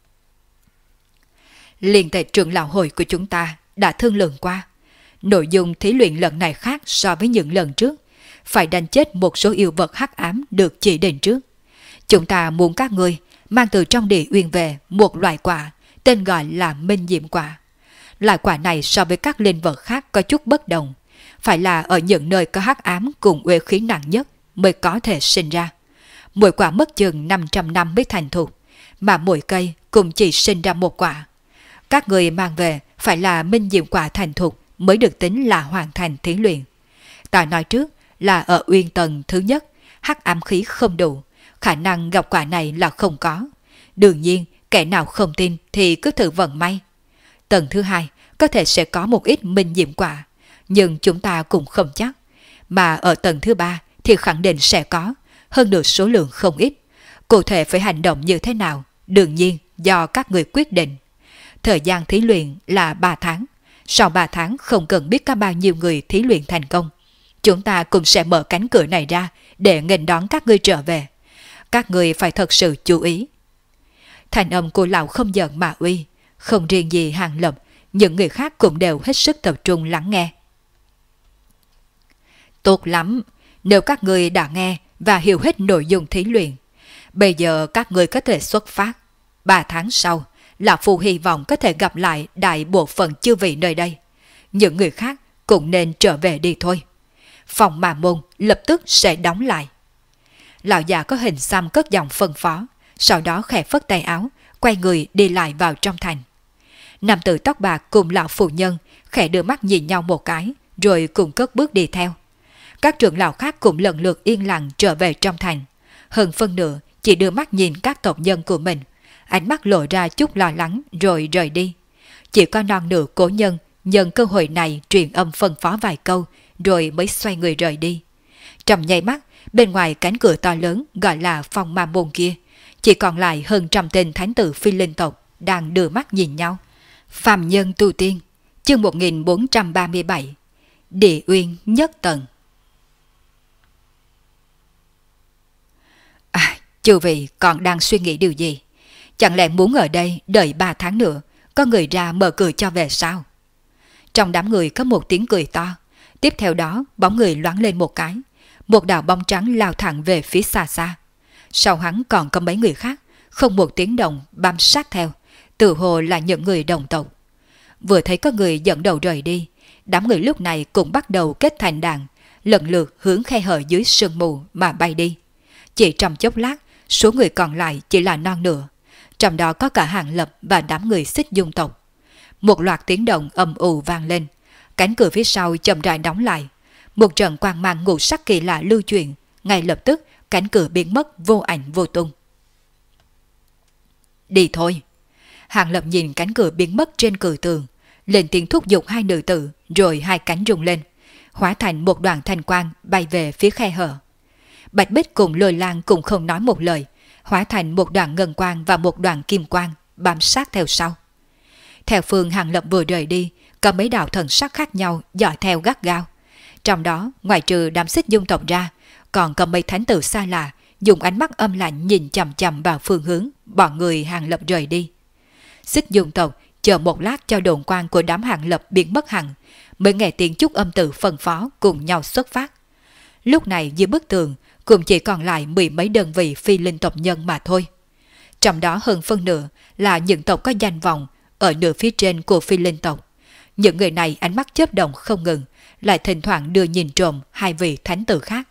Liên tệ trưởng lão hội của chúng ta đã thương lượng qua. Nội dung thí luyện lần này khác so với những lần trước, phải đánh chết một số yêu vật hắc ám được chỉ định trước. Chúng ta muốn các ngươi mang từ trong địa uyên về một loại quả tên gọi là Minh Diệm Quả. Loại quả này so với các linh vật khác có chút bất đồng, phải là ở những nơi có hắc ám cùng uy khí nặng nhất mới có thể sinh ra. Mỗi quả mất chừng 500 năm mới thành thục, mà mỗi cây cũng chỉ sinh ra một quả. Các người mang về phải là Minh Diệm Quả thành thục mới được tính là hoàn thành thí luyện. Ta nói trước là ở uyên tầng thứ nhất, hắc ám khí không đủ, khả năng gặp quả này là không có. Đương nhiên, kẻ nào không tin thì cứ thử vận may. Tầng thứ hai có thể sẽ có một ít Minh Diệm Quả, nhưng chúng ta cũng không chắc. Mà ở tầng thứ ba thì khẳng định sẽ có, hơn nữa số lượng không ít. Cụ thể phải hành động như thế nào, đương nhiên do các người quyết định. Thời gian thí luyện là 3 tháng. Sau 3 tháng không cần biết có bao nhiêu người thí luyện thành công, chúng ta cũng sẽ mở cánh cửa này ra để nghênh đón các ngươi trở về. Các người phải thật sự chú ý. Thành âm của lão không giận mà uy. Không riêng gì Hàng Lập, những người khác cũng đều hết sức tập trung lắng nghe. Tốt lắm, nếu các người đã nghe và hiểu hết nội dung thí luyện, bây giờ các người có thể xuất phát. 3 tháng sau, Lão Phu hy vọng có thể gặp lại đại bộ phận chư vị nơi đây. Những người khác cũng nên trở về đi thôi. Phòng mà môn lập tức sẽ đóng lại. Lão già có hình xăm cất giọng phân phó, sau đó khẽ phất tay áo, quay người đi lại vào trong thành. Nam tử tóc bạc cùng lão phụ nhân khẽ đưa mắt nhìn nhau một cái, rồi cùng cất bước đi theo. Các trưởng lão khác cũng lần lượt yên lặng trở về trong thành. Hơn phân nửa chỉ đưa mắt nhìn các tộc nhân của mình, ánh mắt lộ ra chút lo lắng rồi rời đi. Chỉ có non nửa cố nhân nhân cơ hội này truyền âm phân phó vài câu rồi mới xoay người rời đi. Trong nháy mắt, bên ngoài cánh cửa to lớn gọi là Phong Ma Môn kia, chỉ còn lại hơn trăm tên thánh tử phi linh tộc đang đưa mắt nhìn nhau. Phàm nhân tu tiên, chương 1437, Địa Uyên nhất tầng. Chư vị còn đang suy nghĩ điều gì? Chẳng lẽ muốn ở đây đợi 3 tháng nữa, có người ra mở cửa cho về sao? Trong đám người có một tiếng cười to, Tiếp theo đó, bóng người loáng lên một cái. Một đạo bóng trắng lao thẳng về phía xa xa. Sau hắn còn có mấy người khác, không một tiếng động bám sát theo, tự hồ là những người đồng tộc. Vừa thấy có người dẫn đầu rời đi, đám người lúc này cũng bắt đầu kết thành đàn, lần lượt hướng khe hở dưới sương mù mà bay đi. Chỉ trong chốc lát, số người còn lại chỉ là non nửa, trong đó có cả Hàng Lập và đám người Xích Dung tộc. Một loạt tiếng động ầm ù vang lên, cánh cửa phía sau chậm rãi đóng lại. Một trận quang mang ngũ sắc kỳ lạ lưu chuyển, ngay lập tức cánh cửa biến mất vô ảnh vô tung. Đi thôi. Hàng Lập nhìn cánh cửa biến mất trên cửa tường, lên tiếng thúc giục hai nữ tử, rồi hai cánh rung lên, hóa thành một đoàn thanh quang bay về phía khe hở. Bạch Bích cùng Lôi Lang cũng không nói một lời, hóa thành một đoàn ngân quang và một đoàn kim quang bám sát theo sau. Theo phương Hàng Lập vừa rời đi, có mấy đạo thần sắc khác nhau dõi theo gắt gao. Trong đó, ngoài trừ đám Xích Dung tộc ra, còn có mấy thánh tử xa lạ dùng ánh mắt âm lạnh nhìn chằm chằm vào phương hướng bọn người Hàng Lập rời đi. Xích Dung tộc chờ một lát cho đồn quang của đám Hàng Lập biến mất hẳn, mới nghe tiếng chúc âm tử phân phó cùng nhau xuất phát. Lúc này dưới bức tường cũng chỉ còn lại mười mấy đơn vị phi linh tộc nhân mà thôi. Trong đó hơn phân nửa là những tộc có danh vọng ở nửa phía trên của phi linh tộc. Những người này ánh mắt chớp động không ngừng, lại thỉnh thoảng đưa nhìn trộm hai vị thánh tử khác.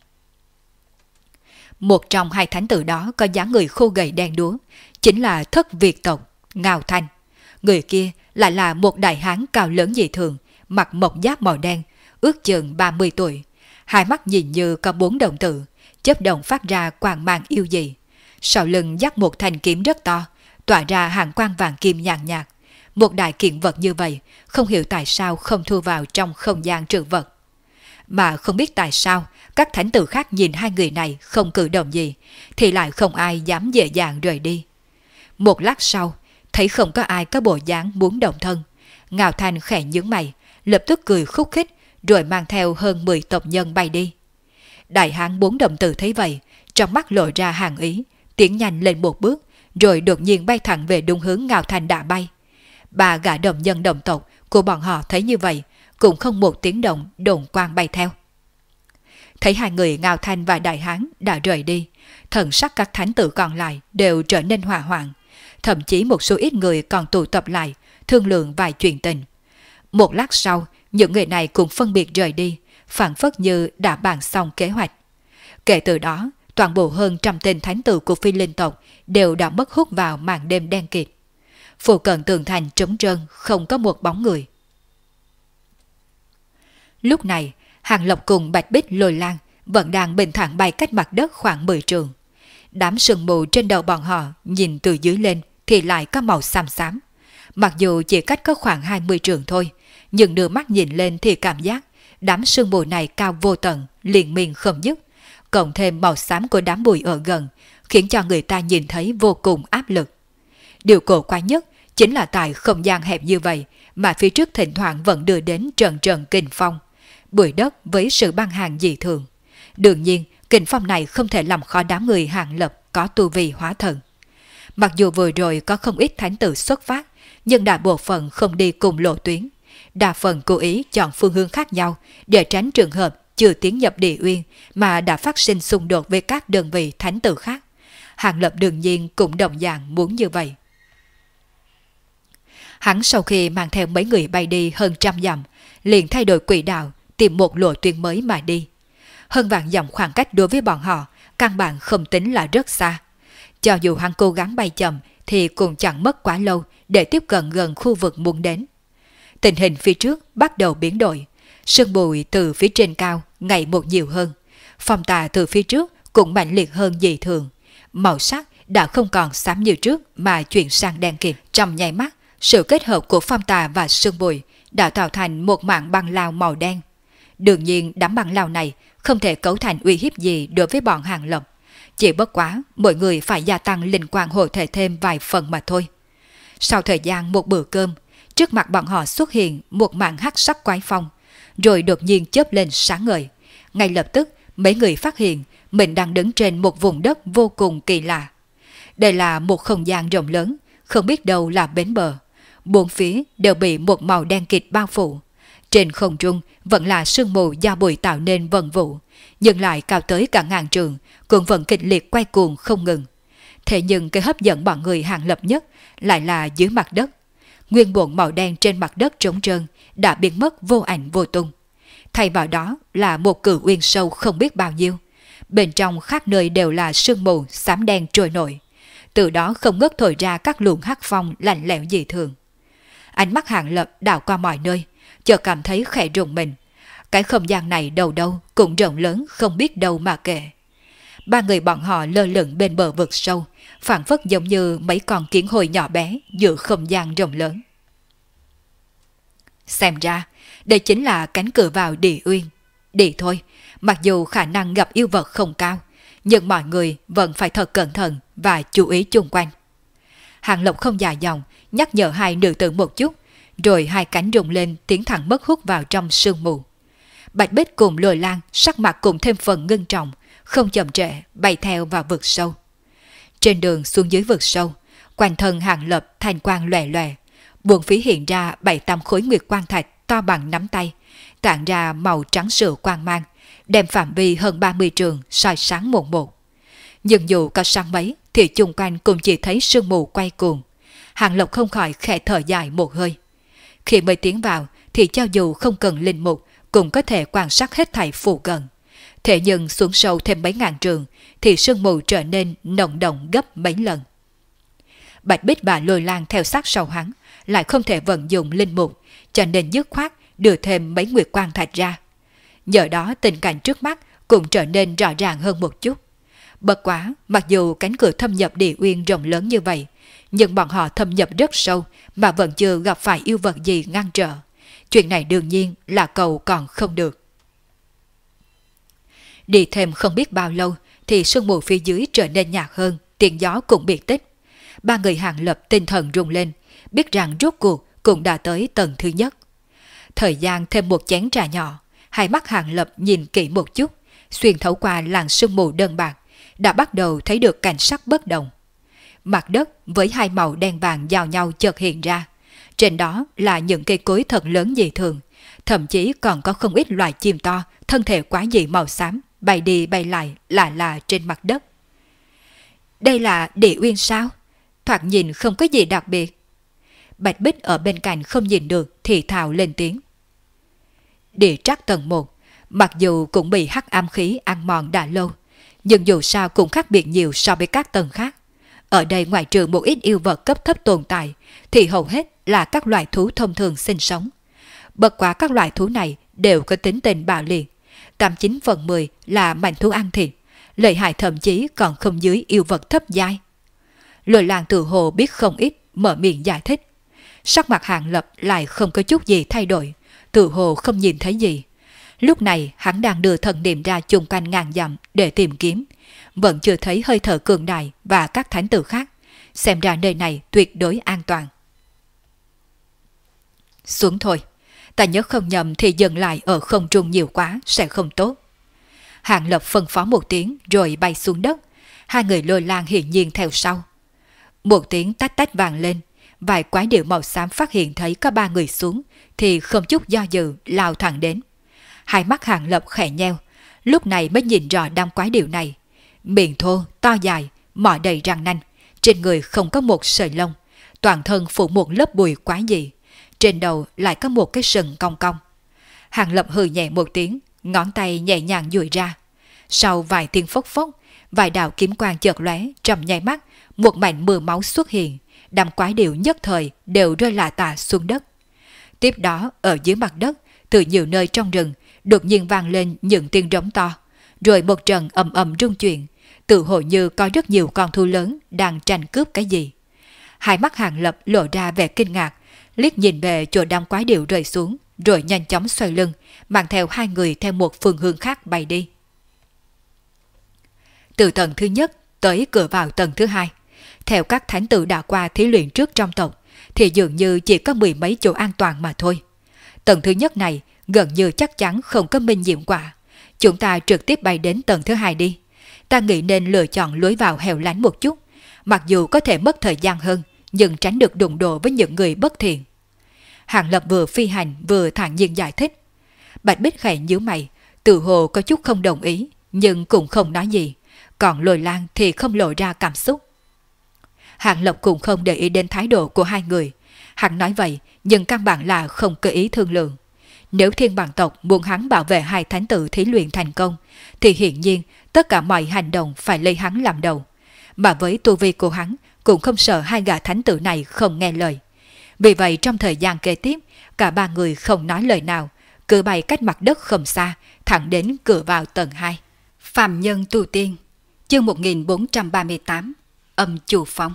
Một trong hai thánh tử đó có dáng người khô gầy đen đúa, chính là Thất Việt tộc Ngao Thanh. Người kia lại là một đại hán cao lớn dị thường, mặc mộc giáp màu đen, ước chừng 30 tuổi. Hai mắt nhìn như có 4 đồng tử, chớp động phát ra quang mang yêu dị. Sau lưng dắt một thanh kiếm rất to, tỏa ra hàng quang vàng kim nhàn nhạt. Một đại kiện vật như vậy, không hiểu tại sao không thu vào trong không gian trữ vật. Mà không biết tại sao, các thánh tử khác nhìn hai người này không cử động gì, thì lại không ai dám dễ dàng rời đi. Một lát sau, thấy không có ai có bộ dáng muốn động thân, Ngao Thanh khẽ nhướng mày, lập tức cười khúc khích, rồi mang theo hơn 10 tộc nhân bay đi. Đại hán 4 đồng tử thấy vậy, trong mắt lộ ra hàng ý, tiến nhanh lên một bước, rồi đột nhiên bay thẳng về đúng hướng Ngao Thanh đã bay. Ba gã đồng nhân đồng tộc của bọn họ thấy như vậy, cũng không một tiếng động đồn quang bay theo. Thấy hai người Ngao Thanh và Đại hán đã rời đi, thần sắc các thánh tử còn lại đều trở nên hòa hoãn, thậm chí một số ít người còn tụ tập lại, thương lượng vài chuyện tình. Một lát sau, những người này cũng phân biệt rời đi, phảng phất như đã bàn xong kế hoạch. Kể từ đó, toàn bộ hơn 100 tên thánh tử của phi linh tộc đều đã mất hút vào màn đêm đen kịt. Phụ cận tường thành trống trơn, không có một bóng người. Lúc này, Hàng Lập cùng Bạch Bích Lôi Lang vẫn đang bình thản bay cách mặt đất khoảng 10 trượng. Đám sương mù trên đầu bọn họ nhìn từ dưới lên thì lại có màu xám xám. Mặc dù chỉ cách có khoảng 20 trượng thôi, nhưng đưa mắt nhìn lên thì cảm giác đám sương mù này cao vô tận, liên miên không dứt, cộng thêm màu xám của đám bụi ở gần, khiến cho người ta nhìn thấy vô cùng áp lực. Điều cổ quái nhất chính là tại không gian hẹp như vậy mà phía trước thỉnh thoảng vẫn đưa đến trận trận kình phong, bụi đất với sự băng hàng dị thường. Đương nhiên, kình phong này không thể làm khó đám người Hàng Lập có tu vi hóa thần. Mặc dù vừa rồi có không ít thánh tử xuất phát, nhưng đại bộ phận không đi cùng lộ tuyến. Đa phần cố ý chọn phương hướng khác nhau để tránh trường hợp chưa tiến nhập địa uyên mà đã phát sinh xung đột với các đơn vị thánh tử khác. Hàng Lập đương nhiên cũng đồng dạng muốn như vậy. Hắn sau khi mang theo mấy người bay đi hơn 100 dặm, liền thay đổi quỹ đạo, tìm một lộ tuyến mới mà đi. Hơn vạn dặm khoảng cách đối với bọn họ, căn bản không tính là rất xa. Cho dù hắn cố gắng bay chậm thì cũng chẳng mất quá lâu để tiếp cận gần khu vực muốn đến. Tình hình phía trước bắt đầu biến đổi, sương bụi từ phía trên cao ngày một nhiều hơn, phong tà từ phía trước cũng mạnh liệt hơn dị thường, màu sắc đã không còn xám như trước mà chuyển sang đen kịt. Trong nháy mắt, sự kết hợp của phong tà và sương bụi đã tạo thành một mảng băng lao màu đen. Đương nhiên đám băng lao này không thể cấu thành uy hiếp gì đối với bọn Hàng Lập, chỉ bất quá mỗi người phải gia tăng linh quang hộ thể thêm vài phần mà thôi. Sau thời gian một bữa cơm, trước mặt bọn họ xuất hiện một mảng hắc sắc quái phong, rồi đột nhiên chớp lên sáng ngời. Ngay lập tức mấy người phát hiện mình đang đứng trên một vùng đất vô cùng kỳ lạ. Đây là một không gian rộng lớn, không biết đâu là bến bờ. Bốn phía đều bị một màu đen kịt bao phủ. Trên không trung vẫn là sương mù do bụi tạo nên vần vụ, nhưng lại cao tới cả ngàn trượng, cũng vẫn kịch liệt quay cuồng không ngừng. Thế nhưng cái hấp dẫn bọn người Hàng Lập nhất lại là dưới mặt đất. Nguyên bộn màu đen trên mặt đất trống trơn đã biến mất vô ảnh vô tung. Thay vào đó là một cự uyên sâu không biết bao nhiêu. Bên trong khắp nơi đều là sương mù xám đen trôi nổi. Từ đó không ngớt thổi ra các luồng hắc phong lạnh lẽo dị thường. Ánh mắt Hàng Lập đảo qua mọi nơi, chợt cảm thấy khẽ rùng mình. Cái không gian này đâu đâu cũng rộng lớn không biết đâu mà kể. Ba người bọn họ lơ lửng bên bờ vực sâu, phảng phất giống như mấy con kiến hồi nhỏ bé giữa không gian rộng lớn. Xem ra, đây chính là cánh cửa vào Địa Uyên. Đi thôi, mặc dù khả năng gặp yêu vật không cao, nhưng mọi người vẫn phải thật cẩn thận và chú ý chung quanh. Hàng Lộc không dài dòng, nhắc nhở hai nữ tử một chút, rồi hai cánh rung lên tiến thẳng mất hút vào trong sương mù. Bạch Bích cùng Lôi Lan sắc mặt cùng thêm phần ngưng trọng, không chậm trễ bay theo vào vực sâu. Trên đường xuống dưới vực sâu, quanh thân Hàng Lập thanh quang lòe lòe, buồng phía hiện ra 7-8 khối nguyệt quang thạch to bằng nắm tay, tản ra màu trắng sữa quang mang, đem phạm vi hơn 30 trường soi sáng một một. Nhưng dù có sáng mấy thì chung quanh cũng chỉ thấy sương mù quay cuồng. Hàng Lộc không khỏi khẽ thở dài một hơi. Khi mới tiến vào thì cho dù không cần linh mục cũng có thể quan sát hết thảy phụ cận. Thế nhưng xuống sâu thêm mấy ngàn trường thì sương mù trở nên nồng đậm gấp mấy lần. Bạch Bích và Lôi Lan theo sát sau hắn lại không thể vận dụng linh mục, cho nên dứt khoát đưa thêm mấy nguyệt quang thạch ra. Nhờ đó tình cảnh trước mắt cũng trở nên rõ ràng hơn một chút. Bất quá, mặc dù cánh cửa thâm nhập Địa Uyên rộng lớn như vậy, nhưng bọn họ thâm nhập rất sâu mà vẫn chưa gặp phải yêu vật gì ngăn trở. Chuyện này đương nhiên là cầu còn không được. Đi thêm không biết bao lâu thì sương mù phía dưới trở nên nhạt hơn, tiếng gió cũng biệt tích. Ba người Hàng Lập tinh thần rung lên, biết rằng rốt cuộc cũng đã tới tầng thứ nhất. Thời gian thêm một chén trà nhỏ, hai mắt Hàng Lập nhìn kỹ một chút, xuyên thấu qua làn sương mù đơn bạc, đã bắt đầu thấy được cảnh sắc bất đồng. Mặt đất với hai màu đen vàng giao nhau chợt hiện ra, trên đó là những cây cối thật lớn dị thường, thậm chí còn có không ít loài chim to, thân thể quá dị màu xám, bay đi bay lại là trên mặt đất. Đây là Địa Uyên sao? Thoạt nhìn không có gì đặc biệt. Bạch Bích ở bên cạnh không nhìn được thì thào lên tiếng. Địa trắc tầng 1, mặc dù cũng bị hắc ám khí ăn mòn đã lâu, nhưng dù sao cũng khác biệt nhiều so với các tầng khác. Ở đây ngoại trừ một ít yêu vật cấp thấp tồn tại, thì hầu hết là các loài thú thông thường sinh sống. Bất quá các loài thú này đều có tính tình bạo liệt, 89/10 là mảnh thú ăn thịt, lợi hại thậm chí còn không dưới yêu vật thấp giai. Lôi Lan tự hồ biết không ít, mở miệng giải thích. Sắc mặt Hàng Lập lại không có chút gì thay đổi, tự hồ không nhìn thấy gì. Lúc này hắn đang đưa thần niệm ra chung quanh ngàn dặm để tìm kiếm, vẫn chưa thấy hơi thở cường đại và các thánh tử khác, xem ra nơi này tuyệt đối an toàn. Xuống thôi, ta nhớ không nhầm thì dừng lại ở không trung nhiều quá sẽ không tốt. Hàng Lập phân phó một tiếng rồi bay xuống đất, hai người Lôi Lan hiển nhiên theo sau. Một tiếng tách tách vang lên, vài quái điểu màu xám phát hiện thấy có ba người xuống thì không chút do dự lao thẳng đến. Hai mắt Hàng Lập khẽ nheo, lúc này mới nhìn rõ đám quái điểu này. Miệng thô, to dài, mỏ đầy răng nanh, trên người không có một sợi lông, toàn thân phủ một lớp bụi quái dị, trên đầu lại có một cái sừng cong cong. Hàng Lập hừ nhẹ một tiếng, ngón tay nhẹ nhàng duỗi ra. Sau vài tiếng phốc phốc, vài đạo kiếm quang chợt lóe, trong nháy mắt, một mảnh mưa máu xuất hiện, đám quái điểu nhất thời đều rơi lả tả xuống đất. Tiếp đó, ở dưới mặt đất, từ nhiều nơi trong rừng, đột nhiên vang lên những tiếng rống to, rồi một trận ầm ầm rung chuyển, tự hồ như có rất nhiều con thú lớn đang tranh cướp cái gì. Hai mắt Hàng Lập lộ ra vẻ kinh ngạc, liếc nhìn về chỗ đám quái điểu rơi xuống, rồi nhanh chóng xoay lưng, mang theo hai người theo một phương hướng khác bay đi. Từ tầng thứ nhất tới cửa vào tầng thứ hai, theo các thánh tử đã qua thí luyện trước trong tộc, thì dường như chỉ có 10 mấy chỗ an toàn mà thôi. Tầng thứ nhất này gần như chắc chắn không có minh diệm quả. Chúng ta trực tiếp bay đến tầng thứ hai đi. Ta nghĩ nên lựa chọn lối vào hẻo lánh một chút, mặc dù có thể mất thời gian hơn, nhưng tránh được đụng độ với những người bất thiện. Hàng Lập vừa phi hành vừa thản nhiên giải thích. Bạch Bích khẽ nhíu mày, tự hồ có chút không đồng ý, nhưng cũng không nói gì. Còn Lôi Lan thì không lộ ra cảm xúc. Hàng Lập cũng không để ý đến thái độ của hai người. Hắn nói vậy, nhưng căn bản là không có ý thương lượng. Nếu Thiên Bằng tộc muốn hắn bảo vệ hai thánh tử thí luyện thành công, thì hiển nhiên tất cả mọi hành động phải lấy hắn làm đầu. Mà với tu vi của hắn cũng không sợ hai gã thánh tử này không nghe lời. Vì vậy trong thời gian kế tiếp, cả ba người không nói lời nào, cứ bay cách mặt đất không xa, thẳng đến cửa vào tầng 2. Phàm nhân tu tiên, chương 1438, âm chủ phong.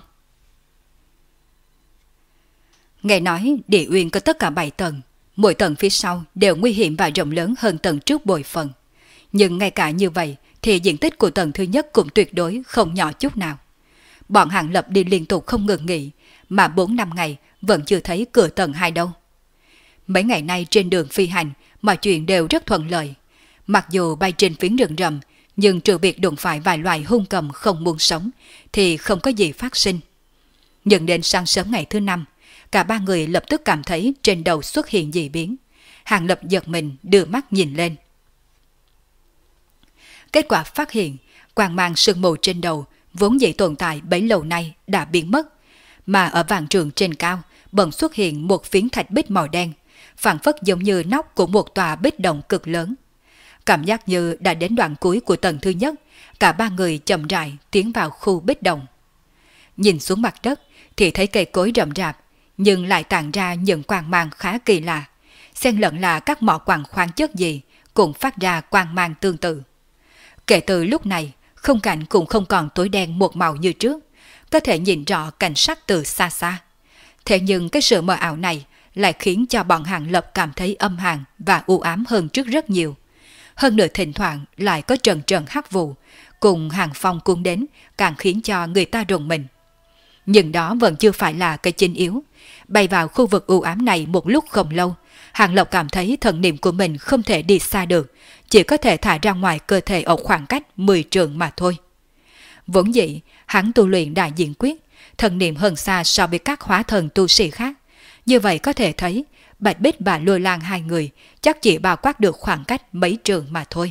Nghe nói địa uyên có tất cả 7 tầng, mỗi tầng phía sau đều nguy hiểm và rộng lớn hơn tầng trước bội phần. Nhưng ngay cả như vậy thì diện tích của tầng thứ nhất cũng tuyệt đối không nhỏ chút nào. Bọn Hàng Lập đi liên tục không ngừng nghỉ, mà 4-5 ngày vẫn chưa thấy cửa tầng 2 đâu. Mấy ngày nay trên đường phi hành, mọi chuyện đều rất thuận lợi. Mặc dù bay trên phiến rừng rậm, nhưng trừ việc đụng phải vài loài hung cầm không muốn sống, thì không có gì phát sinh. Nhưng đến sáng sớm ngày thứ 5, cả ba người lập tức cảm thấy trên đầu xuất hiện dị biến. Hàng Lập giật mình đưa mắt nhìn lên. Kết quả phát hiện, quang mang sương mù trên đầu vốn dĩ tồn tại bấy lâu nay đã biến mất, mà ở vàng trường trên cao bỗng xuất hiện một phiến thạch bích màu đen, phảng phất giống như nóc của một tòa bích động cực lớn. Cảm giác như đã đến đoạn cuối của tầng thứ nhất, cả ba người chậm rãi tiến vào khu bích động. Nhìn xuống mặt đất thì thấy cây cối rậm rạp, nhưng lại tản ra những quang mang khá kỳ lạ, xen lẫn là các mỏ quặng khoáng chất gì cũng phát ra quang mang tương tự. Kể từ lúc này, khung cảnh cũng không còn tối đen một màu như trước, có thể nhìn rõ cảnh sắc từ xa xa. Thế nhưng cái sự mờ ảo này lại khiến cho bọn Hàng Lập cảm thấy âm hàn và u ám hơn trước rất nhiều. Hơn nữa thỉnh thoảng lại có trần trần hắc vụ, cùng hàng phong cuốn đến, càng khiến cho người ta rùng mình. Nhưng đó vẫn chưa phải là cái chính yếu. Bay vào khu vực u ám này một lúc không lâu, Hàng Lập cảm thấy thần niệm của mình không thể đi xa được, chỉ có thể thả ra ngoài cơ thể ở khoảng cách 10 trượng mà thôi. Vốn dĩ, hắn tu luyện đại diện quyết, thần niệm hơn xa so với các hóa thần tu sĩ khác. Như vậy có thể thấy, Bạch Bích và Lôi Lan hai người chắc chỉ bao quát được khoảng cách mấy trượng mà thôi.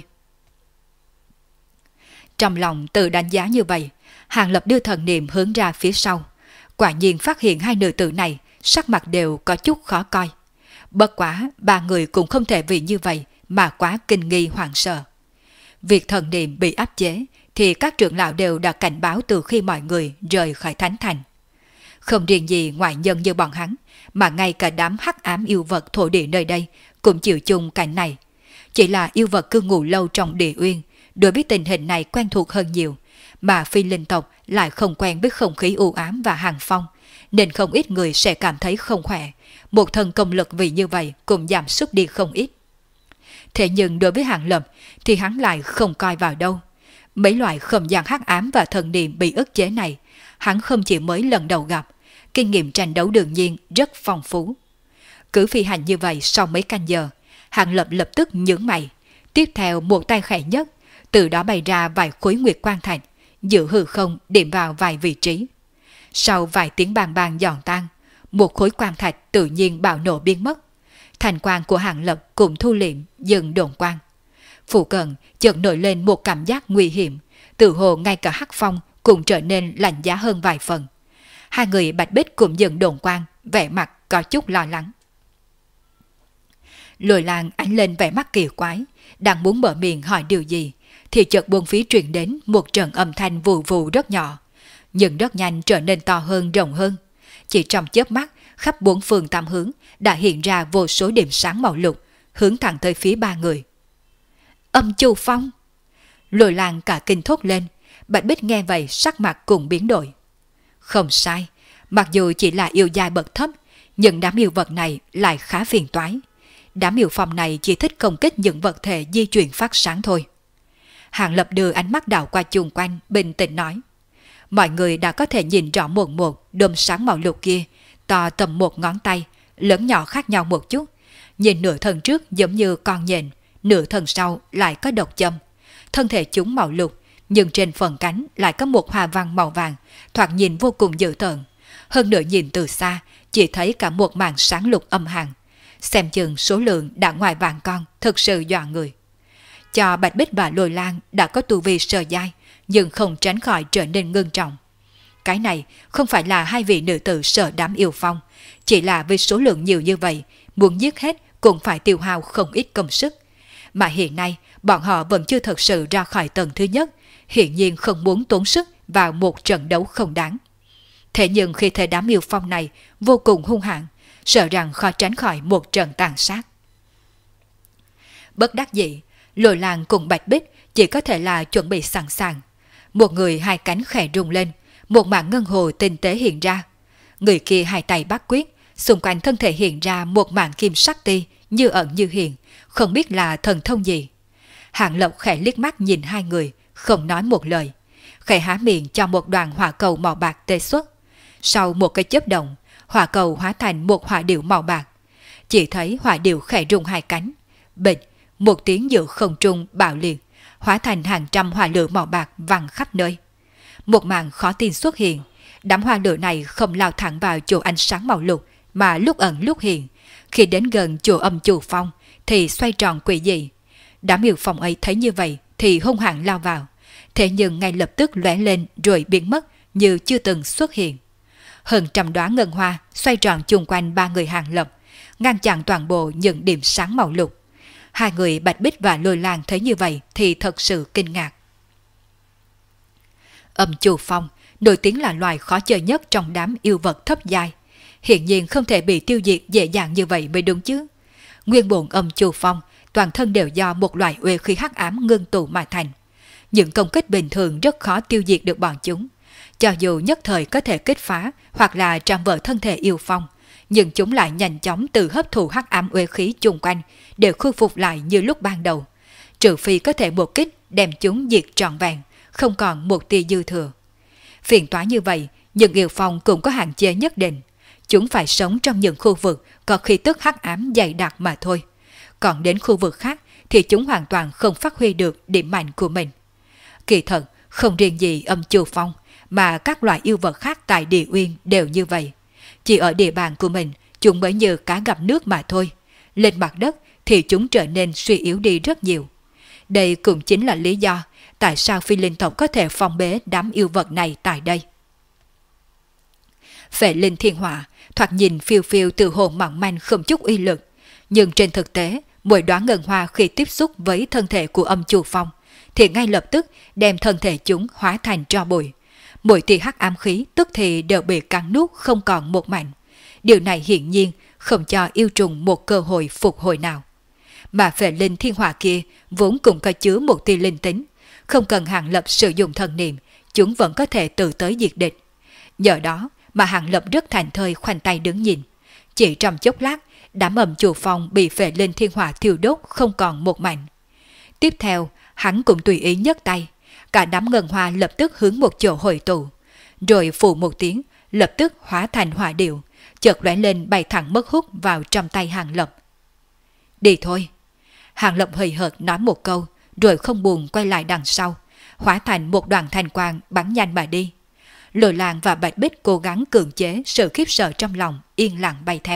Trong lòng tự đánh giá như vậy, Hàng Lập đưa thần niệm hướng ra phía sau. Quả nhiên phát hiện hai nữ tử này sắc mặt đều có chút khó coi. Bất quá, ba người cũng không thể vì như vậy mà quá kinh nghi hoảng sợ. Việc thần niệm bị áp chế thì các trưởng lão đều đã cảnh báo từ khi mọi người rời khỏi thánh thành. Không riêng gì ngoại nhân như bọn hắn, mà ngay cả đám hắc ám yêu vật thổ địa nơi đây cũng chịu chung cảnh này. Chỉ là yêu vật cư ngụ lâu trong địa uyên, đối với tình hình này quen thuộc hơn nhiều, mà phi linh tộc lại không quen với không khí u ám và hàng phong, nên không ít người sẽ cảm thấy không khỏe. Một thần công lực vì như vậy cũng giảm sút đi không ít. Thế nhưng đối với Hàng Lập thì hắn lại không coi vào đâu. Mấy loại không gian hắc ám và thần niệm bị ức chế này, hắn không chỉ mới lần đầu gặp, kinh nghiệm tranh đấu đương nhiên rất phong phú. Cứ phi hành như vậy sau mấy canh giờ, Hàng Lập lập tức nhướng mày, tiếp theo một tay khẽ nhất, từ đó bày ra vài khối nguyệt quang thạch, giữ hư không điểm vào vài vị trí. Sau vài tiếng bang bang giòn tan, một khối quang thạch tự nhiên bạo nổ biến mất. Thành quang của Hàng Lập cũng thu liệm dừng đồn quang. Phụ cận chợt nổi lên một cảm giác nguy hiểm, tự hồ ngay cả hắc phong cũng trở nên lạnh giá hơn vài phần. Hai người Bạch Bích cũng dừng đồn quang, vẻ mặt có chút lo lắng. Lôi Lan ánh lên vẻ mắt kỳ quái, đang muốn mở miệng hỏi điều gì, thì chợt buông phía truyền đến một trận âm thanh vù vù rất nhỏ, nhưng rất nhanh trở nên to hơn, rộng hơn. Chỉ trong chớp mắt, khắp bốn phương tám hướng đã hiện ra vô số điểm sáng màu lục, hướng thẳng tới phía ba người. Âm Chu Phong! Lôi Lan cả kinh thốt lên, Bạch Bích nghe vậy sắc mặt cùng biến đổi. Không sai, mặc dù chỉ là yêu giai bậc thấp, nhưng đám yêu vật này lại khá phiền toái. Đám yêu phong này chỉ thích công kích những vật thể di chuyển phát sáng thôi. Hàng Lập đưa ánh mắt đảo qua chung quanh, bình tĩnh nói. Mọi người đã có thể nhìn rõ một đốm sáng màu lục kia, to tầm một ngón tay, lớn nhỏ khác nhau một chút. Nhìn nửa thân trước giống như con nhện, nửa thân sau lại có độc châm. Thân thể chúng màu lục, nhưng trên phần cánh lại có một hoa văn màu vàng, thoạt nhìn vô cùng dữ tợn. Hơn nữa nhìn từ xa, chỉ thấy cả một màn sáng lục âm hàn. Xem chừng số lượng đã ngoài vạn con, thực sự dọa người. Cho Bạch Bích và Lôi Lan đã có tu vi sơ giai, nhưng không tránh khỏi trở nên ngưng trọng. Cái này không phải là hai vị nữ tử sợ đám yêu phong, chỉ là vì số lượng nhiều như vậy, muốn giết hết cũng phải tiêu hao không ít công sức. Mà hiện nay, bọn họ vẫn chưa thật sự ra khỏi tầng thứ nhất, hiển nhiên không muốn tốn sức vào một trận đấu không đáng. Thế nhưng khi thấy đám yêu phong này vô cùng hung hãn, sợ rằng khó tránh khỏi một trận tàn sát. Bất đắc dĩ, Lôi Lan cùng Bạch Bích chỉ có thể là chuẩn bị sẵn sàng. Một người hai cánh khẽ rung lên, một mảng ngân hồ tinh tế hiện ra. Người kia hai tay bắt quyết, xung quanh thân thể hiện ra một mảng kim sắc ti như ẩn như hiện, không biết là thần thông gì. Hạng Lộc khẽ liếc mắt nhìn hai người, không nói một lời, khẽ há miệng cho một đoàn hỏa cầu màu bạc tê xuất. Sau một cái chớp động, hỏa cầu hóa thành một hỏa điệu màu bạc. Chỉ thấy hỏa điệu khẽ rung hai cánh, bịch, một tiếng giữa không trung bạo liệt, hóa thành hàng trăm hỏa lửa màu bạc văng khắp nơi. Một màn khó tin xuất hiện, đám hỏa lửa này không lao thẳng vào chỗ ánh sáng màu lục mà lúc ẩn lúc hiện. Khi đến gần chỗ âm chủ phong thì xoay tròn quỷ dị. Đám yêu phong ấy thấy như vậy thì hung hãn lao vào, thế nhưng ngay lập tức lóe lên rồi biến mất như chưa từng xuất hiện. Hơn trăm đóa ngân hoa xoay tròn chung quanh ba người Hàng Lập, ngăn chặn toàn bộ những điểm sáng màu lục. Hai người Bạch Bích và Lôi Lan thấy như vậy thì thật sự kinh ngạc. Âm chủ phong nổi tiếng là loài khó chơi nhất trong đám yêu vật thấp giai, hiển nhiên không thể bị tiêu diệt dễ dàng như vậy mới đúng chứ. Nguyên bổn âm chủ phong toàn thân đều do một loại uế khí hắc ám ngưng tụ mà thành. Những công kích bình thường rất khó tiêu diệt được bọn chúng. Cho dù nhất thời có thể kích phá hoặc là trảm vỡ thân thể yêu phong, nhưng chúng lại nhanh chóng tự hấp thụ hắc ám uế khí chung quanh để khôi phục lại như lúc ban đầu. Trừ phi có thể một kích đem chúng diệt trọn vẹn, không còn một tia dư thừa. Phiền toái như vậy, nhưng yêu phong cũng có hạn chế nhất định. Chúng phải sống trong những khu vực có khí tức hắc ám dày đặc mà thôi. Còn đến khu vực khác thì chúng hoàn toàn không phát huy được điểm mạnh của mình. Kỳ thật, không riêng gì âm chủ phong, mà các loại yêu vật khác tại địa uyên đều như vậy. Chỉ ở địa bàn của mình, chúng mới như cá gặp nước mà thôi. Lên mặt đất thì chúng trở nên suy yếu đi rất nhiều. Đây cũng chính là lý do tại sao phi linh tộc có thể phong bế đám yêu vật này tại đây. Phệ linh thiên hỏa thoạt nhìn phiêu phiêu từ hồn mỏng manh không chút uy lực, nhưng trên thực tế mỗi đóa ngân hoa khi tiếp xúc với thân thể của âm chủ phong thì ngay lập tức đem thân thể chúng hóa thành tro bụi. Mỗi tia hắc ám khí tức thì đều bị cắn nuốt không còn một mảnh. Điều này hiển nhiên không cho yêu trùng một cơ hội phục hồi nào. Mà phệ linh thiên hỏa kia vốn cũng có chứa một tia linh tính, không cần Hàng Lập sử dụng thần niệm, chúng vẫn có thể tự tới diệt địch. Nhờ đó mà Hàng Lập rất thành thơi khoanh tay đứng nhìn. Chỉ trong chốc lát, đám âm chủ phong bị phệ linh thiên hỏa thiêu đốt không còn một mảnh. Tiếp theo, hắn cũng tùy ý nhấc tay, cả đám ngân hoa lập tức hướng một chỗ hội tụ, rồi phụ một tiếng, lập tức hóa thành hỏa điệu, chợt lóe lên bay thẳng mất hút vào trong tay Hàng Lập. Đi thôi. Hàng Lập hời hợt nói một câu, rồi không buồn quay lại đằng sau, hóa thành một đoàn thanh quang bắn nhanh mà đi. Lôi Lan và Bạch Bích cố gắng cưỡng chế sự khiếp sợ trong lòng, yên lặng bay theo.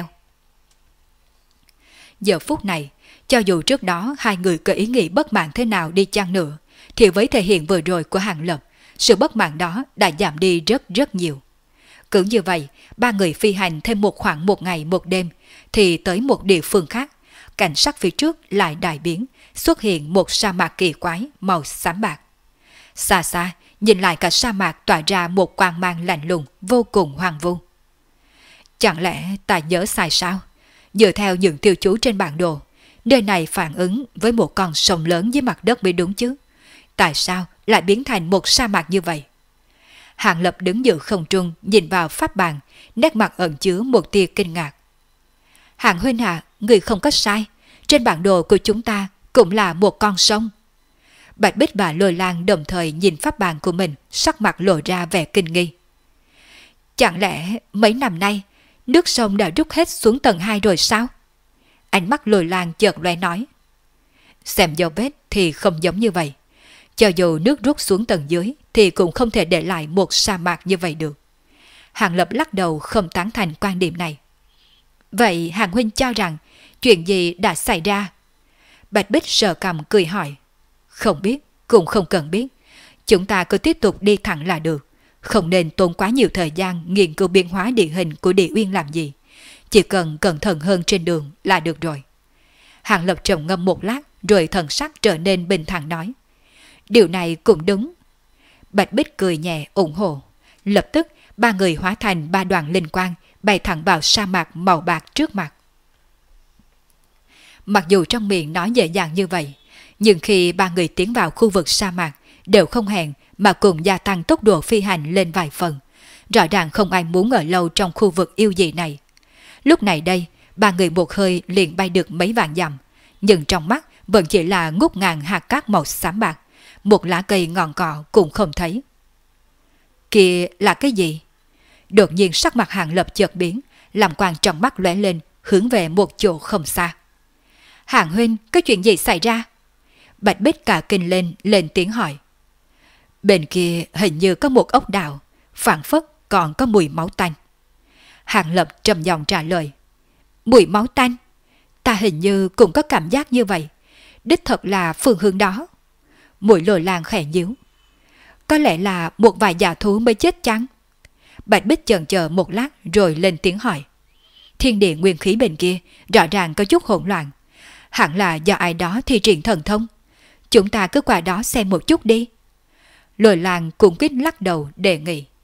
Giờ phút này, cho dù trước đó hai người có ý nghĩ bất mãn thế nào đi chăng nữa, thì với thể hiện vừa rồi của Hàng Lập, sự bất mãn đó đã giảm đi rất nhiều. Cứ như vậy, ba người phi hành thêm khoảng một ngày một đêm, thì tới một địa phương khác, cảnh sắc phía trước lại đại biến, xuất hiện một sa mạc kỳ quái màu xám bạc. Xa xa, nhìn lại cả sa mạc tỏa ra một quang mang lạnh lùng, vô cùng hoang vu. Chẳng lẽ ta nhớ sai sao? Dựa theo những tiêu chú trên bản đồ, nơi này phản ứng với một con sông lớn dưới mặt đất mới đúng chứ. Tại sao lại biến thành một sa mạc như vậy? Hàng Lập đứng giữa không trung nhìn vào pháp bàn, nét mặt ẩn chứa một tia kinh ngạc. Hàng huynh hạ, người không có sai, trên bản đồ của chúng ta cũng là một con sông. Bạch Bích và Lôi Lan đồng thời nhìn pháp bàn của mình, sắc mặt lộ ra vẻ kinh nghi. Chẳng lẽ mấy năm nay nước sông đã rút hết xuống tầng 2 rồi sao? Ánh mắt Lôi Lan chợt lóe nói. Xem dấu vết thì không giống như vậy. Cho dù nước rút xuống tầng dưới thì cũng không thể để lại một sa mạc như vậy được. Hàng Lập lắc đầu không tán thành quan điểm này. Vậy Hàng huynh cho rằng chuyện gì đã xảy ra? Bạch Bích sờ cằm cười hỏi. Không biết, cũng không cần biết. Chúng ta cứ tiếp tục đi thẳng là được. Không nên tốn quá nhiều thời gian nghiên cứu biến hóa địa hình của địa uyên làm gì. Chỉ cần cẩn thận hơn trên đường là được rồi. Hàng Lập trầm ngâm một lát rồi thần sắc trở nên bình thản nói. Điều này cũng đúng. Bạch Bích cười nhẹ ủng hộ. Lập tức ba người hóa thành ba đoàn linh quang bay thẳng vào sa mạc màu bạc trước mặt. Mặc dù trong miệng nói dễ dàng như vậy, nhưng khi ba người tiến vào khu vực sa mạc đều không hẹn mà cùng gia tăng tốc độ phi hành lên vài phần. Rõ ràng không ai muốn ở lâu trong khu vực yêu dị này. Lúc này đây, ba người một hơi liền bay được mấy vạn dặm, nhưng trong mắt vẫn chỉ là ngút ngàn hạt cát màu xám bạc, một lá cây ngọn cỏ cũng không thấy. Kia là cái gì? Đột nhiên sắc mặt Hàng Lập chợt biến, làm quang trong mắt lóe lên, hướng về một chỗ không xa. Hàng huynh, có chuyện gì xảy ra? Bạch Bích cả kinh lên tiếng hỏi. Bên kia hình như có một ốc đảo, phảng phất còn có mùi máu tanh. Hàng Lập trầm giọng trả lời. Mùi máu tanh? Ta hình như cũng có cảm giác như vậy. Đích thật là phương hướng đó. Mũi Lôi Lang khẽ nhíu. Có lẽ là một vài giả thú mới chết chăng? Bạch Bích chần chờ một lát rồi lên tiếng hỏi. Thiên địa nguyên khí bên kia rõ ràng có chút hỗn loạn. Hẳn là do ai đó thi triển thần thông. Chúng ta cứ qua đó xem một chút đi. Lôi Lang cũng quyết lắc đầu đề nghị.